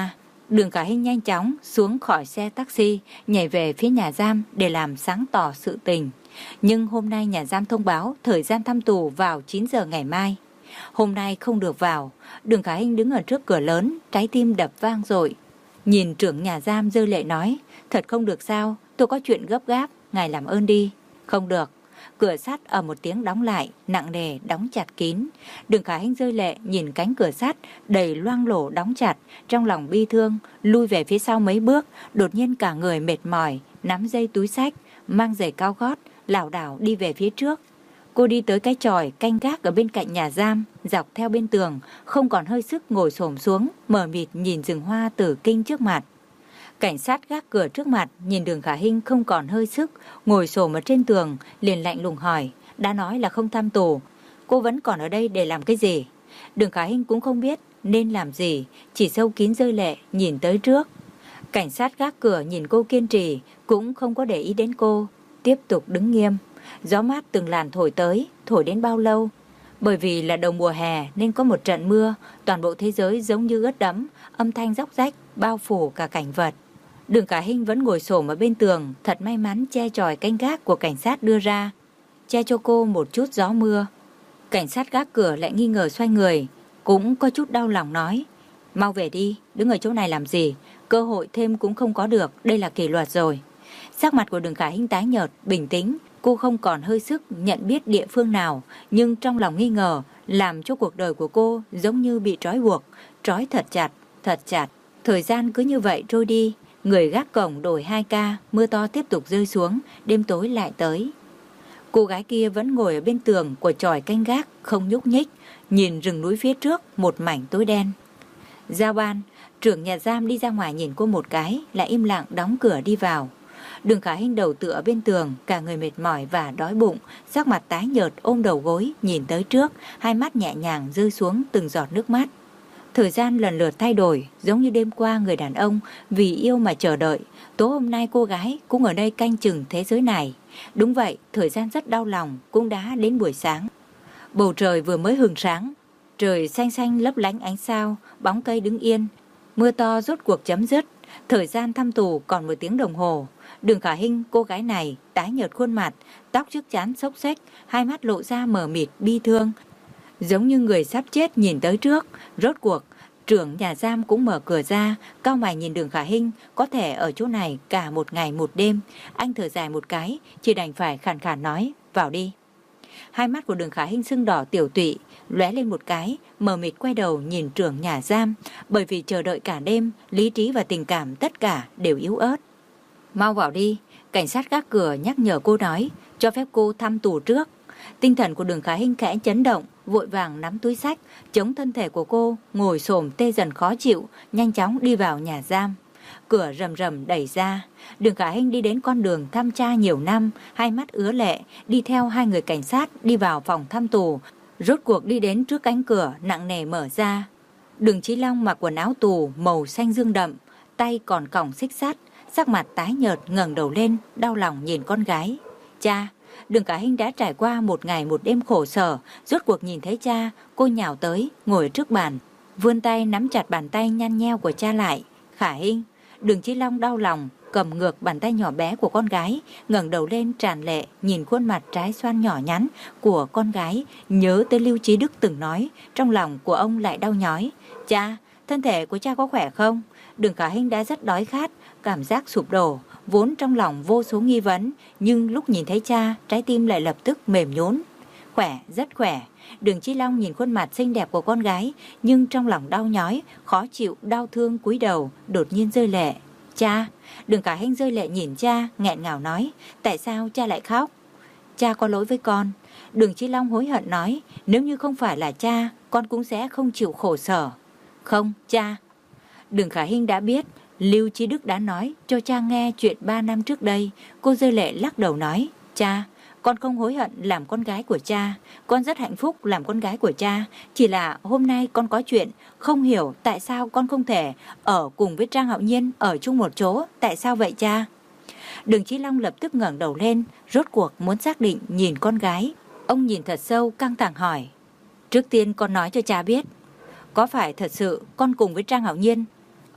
Đường Khả Hinh nhanh chóng xuống khỏi xe taxi, nhảy về phía nhà giam để làm sáng tỏ sự tình. Nhưng hôm nay nhà giam thông báo thời gian thăm tù vào chín giờ ngày mai. Hôm nay không được vào. Đường Khả Hinh đứng ở trước cửa lớn, trái tim đập vang dội. Nhìn trưởng nhà giam rơi lệ nói, thật không được sao, tôi có chuyện gấp gáp, ngài làm ơn đi. Không được. Cửa sắt ở một tiếng đóng lại, nặng nề đóng chặt kín. Đường Khả Hinh rơi lệ nhìn cánh cửa sắt đầy loang lổ đóng chặt, trong lòng bi thương, lui về phía sau mấy bước, đột nhiên cả người mệt mỏi, nắm dây túi xách, mang giày cao gót, lảo đảo đi về phía trước. Cô đi tới cái chòi canh gác ở bên cạnh nhà giam, dọc theo bên tường, không còn hơi sức ngồi xổm xuống, mờ mịt nhìn rừng hoa Tử Kinh trước mặt. Cảnh sát gác cửa trước mặt nhìn Đường Khả Hinh không còn hơi sức, ngồi xổm ở trên tường, liền lạnh lùng hỏi, đã nói là không thăm tù, cô vẫn còn ở đây để làm cái gì? Đường Khả Hinh cũng không biết nên làm gì, chỉ sâu kín rơi lệ nhìn tới trước. Cảnh sát gác cửa nhìn cô kiên trì, cũng không có để ý đến cô, tiếp tục đứng nghiêm. Gió mát từng làn thổi tới, thổi đến bao lâu? Bởi vì là đầu mùa hè nên có một trận mưa, toàn bộ thế giới giống như ướt đẫm, âm thanh róc rách bao phủ cả cảnh vật. Đường Khả Hinh vẫn ngồi xổm ở bên tường, thật may mắn che chòi canh gác của cảnh sát đưa ra, che cho cô một chút gió mưa. Cảnh sát gác cửa lại nghi ngờ xoay người, cũng có chút đau lòng nói, mau về đi, đứng ở chỗ này làm gì, cơ hội thêm cũng không có được, đây là kỷ luật rồi. Sắc mặt của Đường Khả Hinh tái nhợt, bình tĩnh, cô không còn hơi sức nhận biết địa phương nào, nhưng trong lòng nghi ngờ làm cho cuộc đời của cô giống như bị trói buộc, trói thật chặt, thật chặt. Thời gian cứ như vậy trôi đi, người gác cổng đổi hai ca, mưa to tiếp tục rơi xuống, đêm tối lại tới. Cô gái kia vẫn ngồi ở bên tường của chòi canh gác, không nhúc nhích, nhìn rừng núi phía trước một mảnh tối đen. Giao ban, trưởng nhà giam đi ra ngoài nhìn cô một cái, lại im lặng đóng cửa đi vào. Đường Khả Hinh đầu tựa bên tường, cả người mệt mỏi và đói bụng, sắc mặt tái nhợt ôm đầu gối, nhìn tới trước, hai mắt nhẹ nhàng rơi xuống từng giọt nước mắt. Thời gian lần lượt thay đổi, giống như đêm qua người đàn ông vì yêu mà chờ đợi, tối hôm nay cô gái cũng ở đây canh chừng thế giới này. Đúng vậy, thời gian rất đau lòng, cũng đã đến buổi sáng. Bầu trời vừa mới hừng sáng, trời xanh xanh lấp lánh ánh sao, bóng cây đứng yên, mưa to rốt cuộc chấm dứt. Thời gian thăm tù còn một tiếng đồng hồ. Đường Khả Hinh, cô gái này, tái nhợt khuôn mặt, tóc trước trán xốc xếch, hai mắt lộ ra mờ mịt bi thương, giống như người sắp chết nhìn tới trước. Rốt cuộc, trưởng nhà giam cũng mở cửa ra, cau mày nhìn Đường Khả Hinh, có thể ở chỗ này cả một ngày một đêm. Anh thở dài một cái, chỉ đành phải khàn khàn nói, vào đi. Hai mắt của Đường Khả Hinh sưng đỏ tiểu tụy, lóe lên một cái, mờ mịt quay đầu nhìn trưởng nhà giam, bởi vì chờ đợi cả đêm, lý trí và tình cảm tất cả đều yếu ớt. Mau vào đi, cảnh sát gác cửa nhắc nhở cô nói, cho phép cô thăm tù trước. Tinh thần của Đường Khả Hinh khẽ chấn động, vội vàng nắm túi xách, chống thân thể của cô, ngồi xổm tê dần khó chịu, nhanh chóng đi vào nhà giam. Cửa rầm rầm đẩy ra, Đường Khả Hinh đi đến con đường thăm cha nhiều năm, hai mắt ứa lệ, đi theo hai người cảnh sát đi vào phòng thăm tù, rốt cuộc đi đến trước cánh cửa nặng nề mở ra. Đường Chí Long mặc quần áo tù màu xanh dương đậm, tay còn còng xích sắt, sắc mặt tái nhợt ngẩng đầu lên, đau lòng nhìn con gái. Cha! Đường Khả Hinh đã trải qua một ngày một đêm khổ sở, rốt cuộc nhìn thấy cha, cô nhào tới, ngồi trước bàn, vươn tay nắm chặt bàn tay nhăn nheo của cha lại. Khả Hinh! Đường Chí Long đau lòng, cầm ngược bàn tay nhỏ bé của con gái, ngẩng đầu lên tràn lệ, nhìn khuôn mặt trái xoan nhỏ nhắn của con gái, nhớ tới Lưu Chí Đức từng nói, trong lòng của ông lại đau nhói. Cha! Thân thể của cha có khỏe không? Đường Khả Hinh đã rất đói khát, cảm giác sụp đổ, vốn trong lòng vô số nghi vấn, nhưng lúc nhìn thấy cha, trái tim lại lập tức mềm nhũn. Khỏe, rất khỏe. Đường Chí Long nhìn khuôn mặt xinh đẹp của con gái, nhưng trong lòng đau nhói, khó chịu, đau thương cúi đầu, đột nhiên rơi lệ. Cha! Đường Khả Hinh rơi lệ nhìn cha, nghẹn ngào nói, tại sao cha lại khóc? Cha có lỗi với con. Đường Chí Long hối hận nói, nếu như không phải là cha, con cũng sẽ không chịu khổ sở. Không, cha! Đường Khả Hinh đã biết, Lưu Chí Đức đã nói cho cha nghe chuyện ba năm trước đây. Cô rơi lệ lắc đầu nói, cha, con không hối hận làm con gái của cha, con rất hạnh phúc làm con gái của cha. Chỉ là hôm nay con có chuyện, không hiểu tại sao con không thể ở cùng với Trang Hạo Nhiên ở chung một chỗ, tại sao vậy cha? Đường Chí Long lập tức ngẩng đầu lên, rốt cuộc muốn xác định nhìn con gái. Ông nhìn thật sâu, căng thẳng hỏi, trước tiên con nói cho cha biết, có phải thật sự con cùng với Trang Hạo Nhiên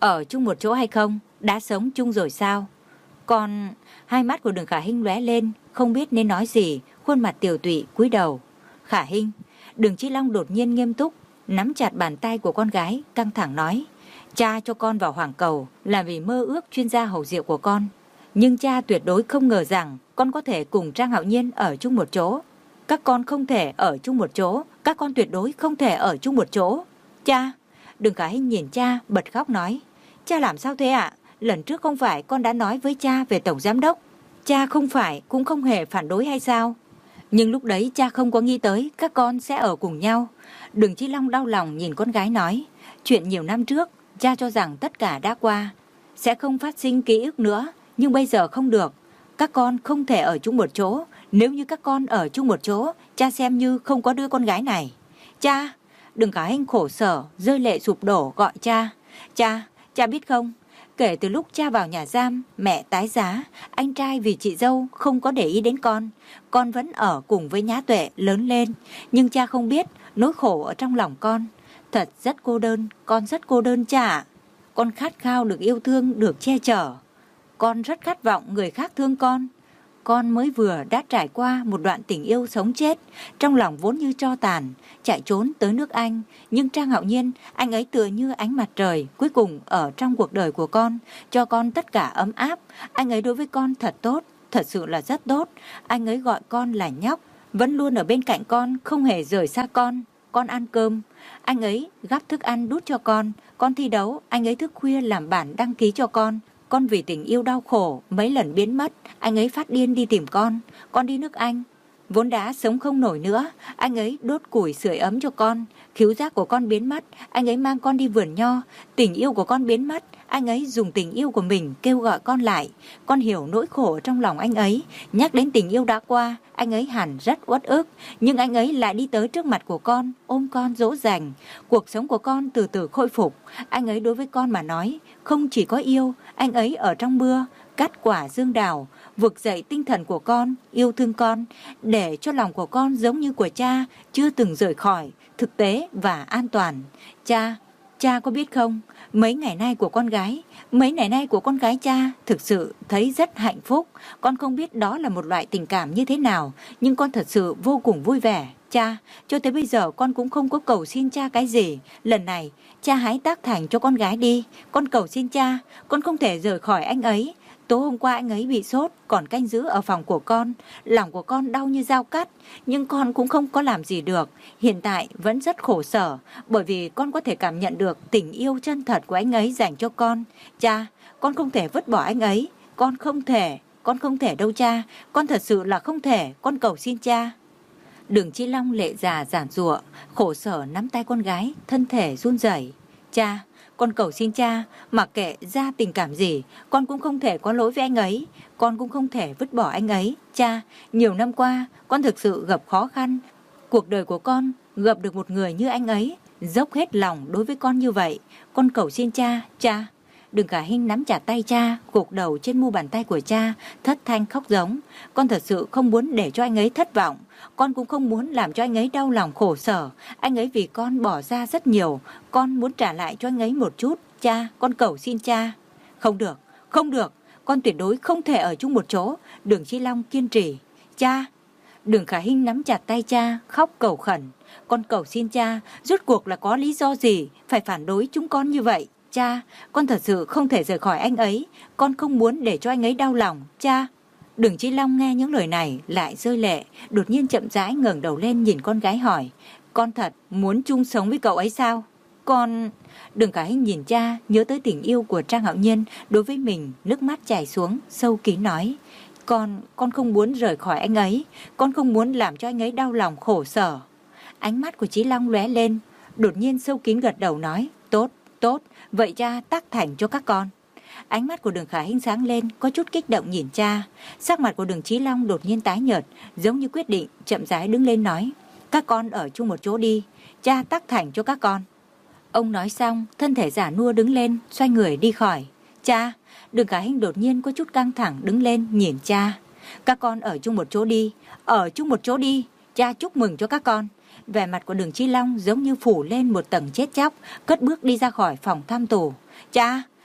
ở chung một chỗ hay không? Đã sống chung rồi sao? Con... Hai mắt của Đường Khả Hinh lóe lên, không biết nên nói gì, khuôn mặt tiều tụy cúi đầu. Khả Hinh. Đường Chí Long đột nhiên nghiêm túc, nắm chặt bàn tay của con gái, căng thẳng nói. Cha cho con vào Hoàng Cầu là vì mơ ước chuyên gia hầu rượu của con. Nhưng cha tuyệt đối không ngờ rằng con có thể cùng Trang Hạo Nhiên ở chung một chỗ. Các con không thể ở chung một chỗ, các con tuyệt đối không thể ở chung một chỗ. Cha. Đường Khả Hinh nhìn cha, bật khóc nói. Cha làm sao thế ạ? Lần trước không phải con đã nói với cha về tổng giám đốc. Cha không phải cũng không hề phản đối hay sao? Nhưng lúc đấy cha không có nghĩ tới các con sẽ ở cùng nhau. Đường Chí Long đau lòng nhìn con gái nói. Chuyện nhiều năm trước, cha cho rằng tất cả đã qua, sẽ không phát sinh ký ức nữa. Nhưng bây giờ không được. Các con không thể ở chung một chỗ. Nếu như các con ở chung một chỗ, cha xem như không có đứa con gái này. Cha. Đường Khả Hinh khổ sở, rơi lệ sụp đổ gọi cha. Cha, cha biết không? Kể từ lúc cha vào nhà giam, mẹ tái giá, anh trai vì chị dâu không có để ý đến con. Con vẫn ở cùng với Nhã Tuệ lớn lên. Nhưng cha không biết nỗi khổ ở trong lòng con. Thật rất cô đơn, con rất cô đơn cha ạ. Con khát khao được yêu thương, được che chở. Con rất khát vọng người khác thương con. Con mới vừa đã trải qua một đoạn tình yêu sống chết, trong lòng vốn như tro tàn, chạy trốn tới nước Anh. Nhưng Trang Hạo Nhiên, anh ấy tựa như ánh mặt trời, cuối cùng ở trong cuộc đời của con, cho con tất cả ấm áp. Anh ấy đối với con thật tốt, thật sự là rất tốt. Anh ấy gọi con là nhóc, vẫn luôn ở bên cạnh con, không hề rời xa con. Con ăn cơm, anh ấy gắp thức ăn đút cho con. Con thi đấu, anh ấy thức khuya làm bản đăng ký cho con. Con vì tình yêu đau khổ, mấy lần biến mất, anh ấy phát điên đi tìm con. Con đi nước Anh, vốn đã sống không nổi nữa, anh ấy đốt củi sưởi ấm cho con. Khứu giác của con biến mất, anh ấy mang con đi vườn nho. Tình yêu của con biến mất, anh ấy dùng tình yêu của mình kêu gọi con lại. Con hiểu nỗi khổ trong lòng anh ấy. Nhắc đến tình yêu đã qua, anh ấy hẳn rất uất ức. Nhưng anh ấy lại đi tới trước mặt của con, ôm con dỗ dành. Cuộc sống của con từ từ khôi phục. Anh ấy đối với con mà nói, không chỉ có yêu, anh ấy ở trong mưa, cắt quả dương đào, vực dậy tinh thần của con, yêu thương con, để cho lòng của con giống như của cha, chưa từng rời khỏi, thực tế và an toàn. Cha, cha có biết không, mấy ngày nay của con gái, mấy ngày nay của con gái cha thực sự thấy rất hạnh phúc. Con không biết đó là một loại tình cảm như thế nào, nhưng con thật sự vô cùng vui vẻ. Cha, cho tới bây giờ con cũng không có cầu xin cha cái gì. Lần này, cha hãy tác thành cho con gái đi. Con cầu xin cha, con không thể rời khỏi anh ấy. Tối hôm qua anh ấy bị sốt, còn canh giữ ở phòng của con. Lòng của con đau như dao cắt, nhưng con cũng không có làm gì được. Hiện tại vẫn rất khổ sở, bởi vì con có thể cảm nhận được tình yêu chân thật của anh ấy dành cho con. Cha, con không thể vứt bỏ anh ấy. Con không thể, con không thể đâu cha. Con thật sự là không thể, con cầu xin cha. Đường Chí Long lệ già giản giụa, khổ sở nắm tay con gái, thân thể run rẩy. Cha, con cầu xin cha, mặc kệ ra tình cảm gì, con cũng không thể có lỗi với anh ấy, con cũng không thể vứt bỏ anh ấy. Cha, nhiều năm qua, con thực sự gặp khó khăn. Cuộc đời của con gặp được một người như anh ấy, dốc hết lòng đối với con như vậy. Con cầu xin cha, cha. Đường Khả Hinh nắm chặt tay cha, gục đầu trên mu bàn tay của cha, thất thanh khóc giống. Con thật sự không muốn để cho anh ấy thất vọng. Con cũng không muốn làm cho anh ấy đau lòng khổ sở. Anh ấy vì con bỏ ra rất nhiều. Con muốn trả lại cho anh ấy một chút. Cha, con cầu xin cha. Không được, không được. Con tuyệt đối không thể ở chung một chỗ. Đường Chí Long kiên trì. Cha. Đường Khả Hinh nắm chặt tay cha, khóc cầu khẩn. Con cầu xin cha, rốt cuộc là có lý do gì phải phản đối chúng con như vậy? Cha, con thật sự không thể rời khỏi anh ấy. Con không muốn để cho anh ấy đau lòng. Cha. Đường Chí Long nghe những lời này lại rơi lệ, đột nhiên chậm rãi ngẩng đầu lên nhìn con gái hỏi. Con thật muốn chung sống với cậu ấy sao? Con... Đường Khả Hinh nhìn cha, nhớ tới tình yêu của Trang Hạo Nhiên đối với mình, nước mắt chảy xuống, sâu kín nói. Con, con không muốn rời khỏi anh ấy. Con không muốn làm cho anh ấy đau lòng khổ sở. Ánh mắt của Chí Long lóe lên, đột nhiên sâu kín gật đầu nói. Tốt, tốt, vậy cha tác thành cho các con. Ánh mắt của Đường Khả Hinh sáng lên, có chút kích động nhìn cha. Sắc mặt của Đường Chí Long đột nhiên tái nhợt, giống như quyết định, chậm rãi đứng lên nói. Các con ở chung một chỗ đi, cha tác thành cho các con. Ông nói xong, thân thể già nua đứng lên, xoay người đi khỏi. Cha. Đường Khả Hinh đột nhiên có chút căng thẳng đứng lên nhìn cha. Các con ở chung một chỗ đi, ở chung một chỗ đi, cha chúc mừng cho các con. Vẻ mặt của Đường Chí Long giống như phủ lên một tầng chết chóc, cất bước đi ra khỏi phòng thăm tù. Cha,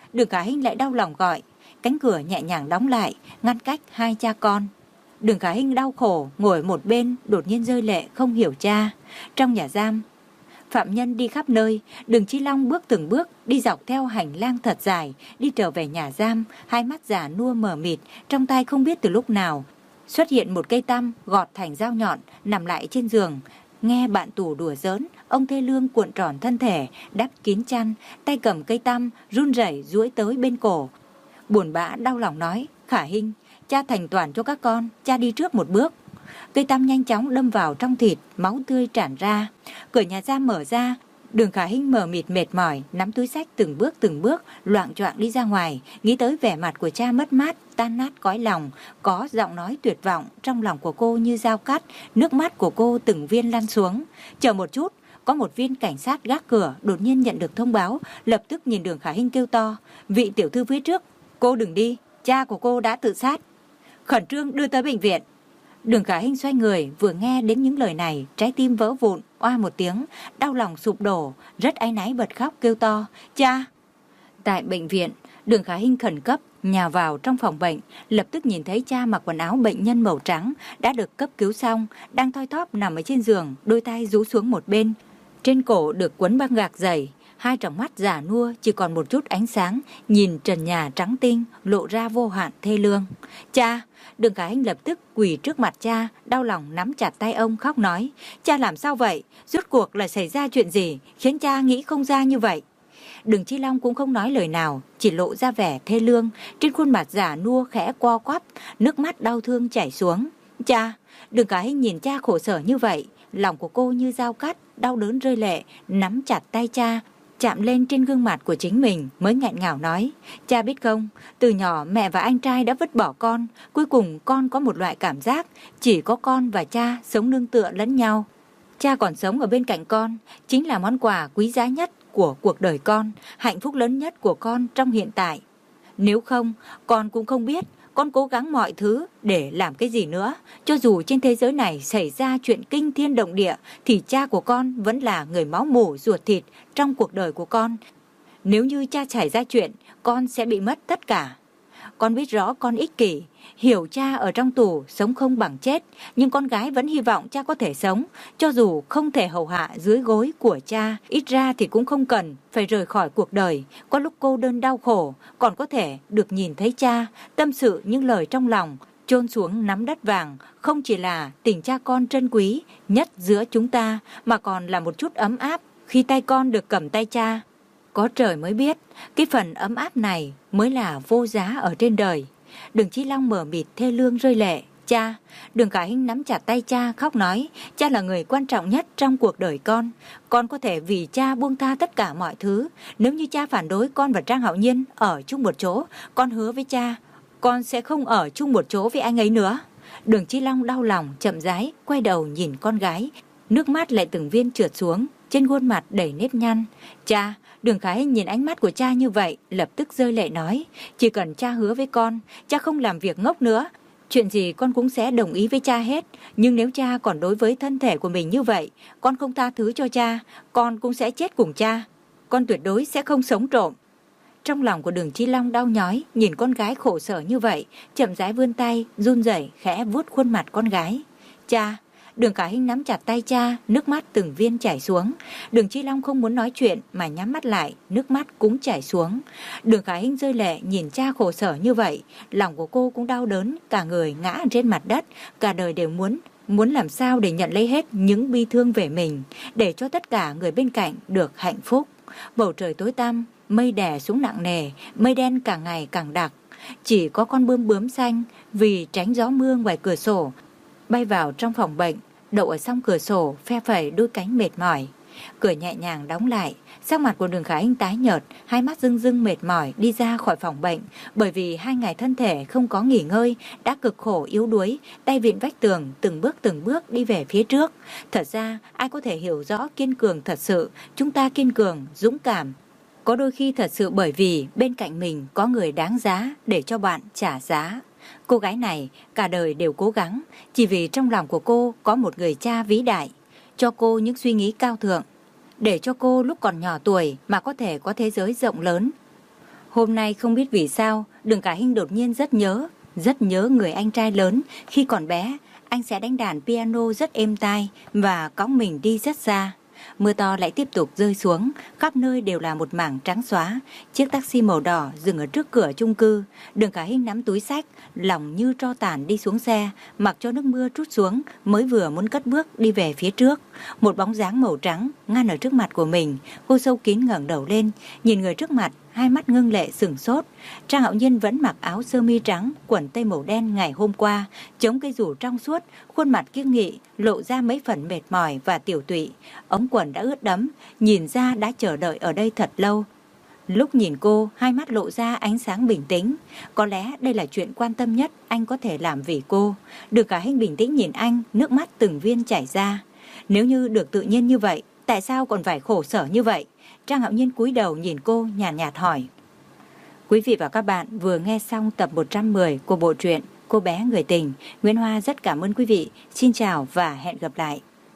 Đường Khả Hinh lại đau lòng gọi. Cánh cửa nhẹ nhàng đóng lại, ngăn cách hai cha con. Đường Khả Hinh đau khổ ngồi một bên, đột nhiên rơi lệ không hiểu cha. Trong nhà giam, phạm nhân đi khắp nơi, Đường Chi Long bước từng bước đi dọc theo hành lang thật dài, đi trở về nhà giam, hai mắt già nua mờ mịt, trong tay không biết từ lúc nào xuất hiện một cây tăm gọt thành dao nhọn, nằm lại trên giường. Nghe bạn tù đùa giỡn, ông thê lương cuộn tròn thân thể, đắp kín chăn, tay cầm cây tăm, run rẩy duỗi tới bên cổ. Buồn bã đau lòng nói, Khả Hinh, cha thành toàn cho các con, cha đi trước một bước. Cây tăm nhanh chóng đâm vào trong thịt, máu tươi tràn ra. Cửa nhà giam mở ra, Đường Khả Hinh mờ mịt mệt mỏi, nắm túi xách từng bước từng bước, loạng choạng đi ra ngoài, nghĩ tới vẻ mặt của cha mất mát, tan nát cõi lòng, có giọng nói tuyệt vọng trong lòng của cô như dao cắt, nước mắt của cô từng viên lăn xuống. Chờ một chút, có một viên cảnh sát gác cửa đột nhiên nhận được thông báo, lập tức nhìn Đường Khả Hinh kêu to, vị tiểu thư phía trước, cô đừng đi, cha của cô đã tự sát, khẩn trương đưa tới bệnh viện. Đường Khả Hinh xoay người, vừa nghe đến những lời này, trái tim vỡ vụn, oa một tiếng, đau lòng sụp đổ, rất áy náy bật khóc kêu to, cha. Tại bệnh viện, Đường Khả Hinh khẩn cấp nhào vào trong phòng bệnh, lập tức nhìn thấy cha mặc quần áo bệnh nhân màu trắng, đã được cấp cứu xong, đang thoi thóp nằm ở trên giường, đôi tay rũ xuống một bên, trên cổ được quấn băng gạc dày, hai tròng mắt già nua chỉ còn một chút ánh sáng, nhìn trần nhà trắng tinh, lộ ra vô hạn thê lương. Cha! Đường Khả Hinh lập tức quỳ trước mặt cha, đau lòng nắm chặt tay ông khóc nói, cha làm sao vậy? Rốt cuộc là xảy ra chuyện gì khiến cha nghĩ không ra như vậy? Đường Chi Long cũng không nói lời nào, chỉ lộ ra vẻ thê lương, trên khuôn mặt già nua khẽ co quắp, nước mắt đau thương chảy xuống. Cha! Đường Khả Hinh nhìn cha khổ sở như vậy, lòng của cô như dao cắt, đau đớn rơi lệ, nắm chặt tay cha, chạm lên trên gương mặt của chính mình mới nghẹn ngào nói, cha biết không, từ nhỏ mẹ và anh trai đã vứt bỏ con, cuối cùng con có một loại cảm giác, chỉ có con và cha sống nương tựa lẫn nhau. Cha còn sống ở bên cạnh con, chính là món quà quý giá nhất của cuộc đời con, hạnh phúc lớn nhất của con trong hiện tại. Nếu không, con cũng không biết con cố gắng mọi thứ để làm cái gì nữa. Cho dù trên thế giới này xảy ra chuyện kinh thiên động địa, thì cha của con vẫn là người máu mủ ruột thịt trong cuộc đời của con. Nếu như cha xảy ra chuyện, con sẽ bị mất tất cả. Con biết rõ con ích kỷ, hiểu cha ở trong tù sống không bằng chết, nhưng con gái vẫn hy vọng cha có thể sống, cho dù không thể hầu hạ dưới gối của cha, ít ra thì cũng không cần phải rời khỏi cuộc đời. Có lúc cô đơn đau khổ, còn có thể được nhìn thấy cha, tâm sự những lời trong lòng, chôn xuống nắm đất vàng, không chỉ là tình cha con trân quý nhất giữa chúng ta, mà còn là một chút ấm áp khi tay con được cầm tay cha. Có trời mới biết, cái phần ấm áp này mới là vô giá ở trên đời. Đường Chi Long mờ mịt thê lương rơi lệ. Cha! Đường Khả Hinh nắm chặt tay cha khóc nói, cha là người quan trọng nhất trong cuộc đời con. Con có thể vì cha buông tha tất cả mọi thứ. Nếu như cha phản đối con và Trang Hạo Nhiên ở chung một chỗ, con hứa với cha, con sẽ không ở chung một chỗ với anh ấy nữa. Đường Chi Long đau lòng, chậm rãi, quay đầu nhìn con gái. Nước mắt lại từng viên trượt xuống, trên khuôn mặt đầy nếp nhăn. Cha! Đường Khả Hinh nhìn ánh mắt của cha như vậy, lập tức rơi lệ nói, chỉ cần cha hứa với con, cha không làm việc ngốc nữa. Chuyện gì con cũng sẽ đồng ý với cha hết. Nhưng nếu cha còn đối với thân thể của mình như vậy, con không tha thứ cho cha, con cũng sẽ chết cùng cha. Con tuyệt đối sẽ không sống trộm. Trong lòng của Đường Chi Long đau nhói, nhìn con gái khổ sở như vậy, chậm rãi vươn tay, run rẩy khẽ vuốt khuôn mặt con gái. Cha! Đường Khả Hinh nắm chặt tay cha, nước mắt từng viên chảy xuống. Đường Chi Long không muốn nói chuyện mà nhắm mắt lại, nước mắt cũng chảy xuống. Đường Khả Hinh rơi lệ nhìn cha khổ sở như vậy, lòng của cô cũng đau đớn, cả người ngã trên mặt đất, cả đời đều muốn muốn làm sao để nhận lấy hết những bi thương về mình, để cho tất cả người bên cạnh được hạnh phúc. Bầu trời tối tăm, mây đè xuống nặng nề, mây đen càng ngày càng đặc, chỉ có con bướm bướm xanh vì tránh gió mưa ngoài cửa sổ bay vào trong phòng bệnh, đậu ở song cửa sổ, phe phẩy đôi cánh mệt mỏi. Cửa nhẹ nhàng đóng lại, sắc mặt của Đường Khả Hinh tái nhợt, hai mắt rưng rưng mệt mỏi đi ra khỏi phòng bệnh, bởi vì hai ngày thân thể không có nghỉ ngơi, đã cực khổ yếu đuối, tay vịn vách tường, từng bước từng bước đi về phía trước. Thật ra, ai có thể hiểu rõ kiên cường thật sự, chúng ta kiên cường, dũng cảm. Có đôi khi thật sự bởi vì bên cạnh mình có người đáng giá để cho bạn trả giá. Cô gái này cả đời đều cố gắng, chỉ vì trong lòng của cô có một người cha vĩ đại, cho cô những suy nghĩ cao thượng, để cho cô lúc còn nhỏ tuổi mà có thể có thế giới rộng lớn. Hôm nay không biết vì sao, Đường Cả Hinh đột nhiên rất nhớ, rất nhớ người anh trai lớn. Khi còn bé, anh sẽ đánh đàn piano rất êm tai và cõng mình đi rất xa. Mưa to lại tiếp tục rơi xuống, khắp nơi đều là một mảng trắng xóa. Chiếc taxi màu đỏ dừng ở trước cửa chung cư. Đường Cả Hinh nắm túi xách, lòng như tro tàn đi xuống xe, mặc cho nước mưa trút xuống, mới vừa muốn cất bước đi về phía trước. Một bóng dáng màu trắng ngăn ở trước mặt của mình. Cô sâu kín ngẩng đầu lên, nhìn người trước mặt, hai mắt ngưng lệ sửng sốt. Trang Hạo Nhiên vẫn mặc áo sơ mi trắng, quần tây màu đen ngày hôm qua, chống cây rủ trong suốt, khuôn mặt kiêng nghị, lộ ra mấy phần mệt mỏi và tiểu tụy. Ống quần đã ướt đẫm, nhìn ra đã chờ đợi ở đây thật lâu. Lúc nhìn cô, hai mắt lộ ra ánh sáng bình tĩnh. Có lẽ đây là chuyện quan tâm nhất anh có thể làm vì cô. Đường Cả Hinh bình tĩnh nhìn anh, nước mắt từng viên chảy ra. Nếu như được tự nhiên như vậy, tại sao còn phải khổ sở như vậy? Trang Hạo Nhiên cúi đầu nhìn cô, nhàn nhạt, nhạt hỏi. Quý vị và các bạn vừa nghe xong tập một trăm mười của bộ truyện Cô bé người tình. Nguyễn Hoa rất cảm ơn quý vị. Xin chào và hẹn gặp lại.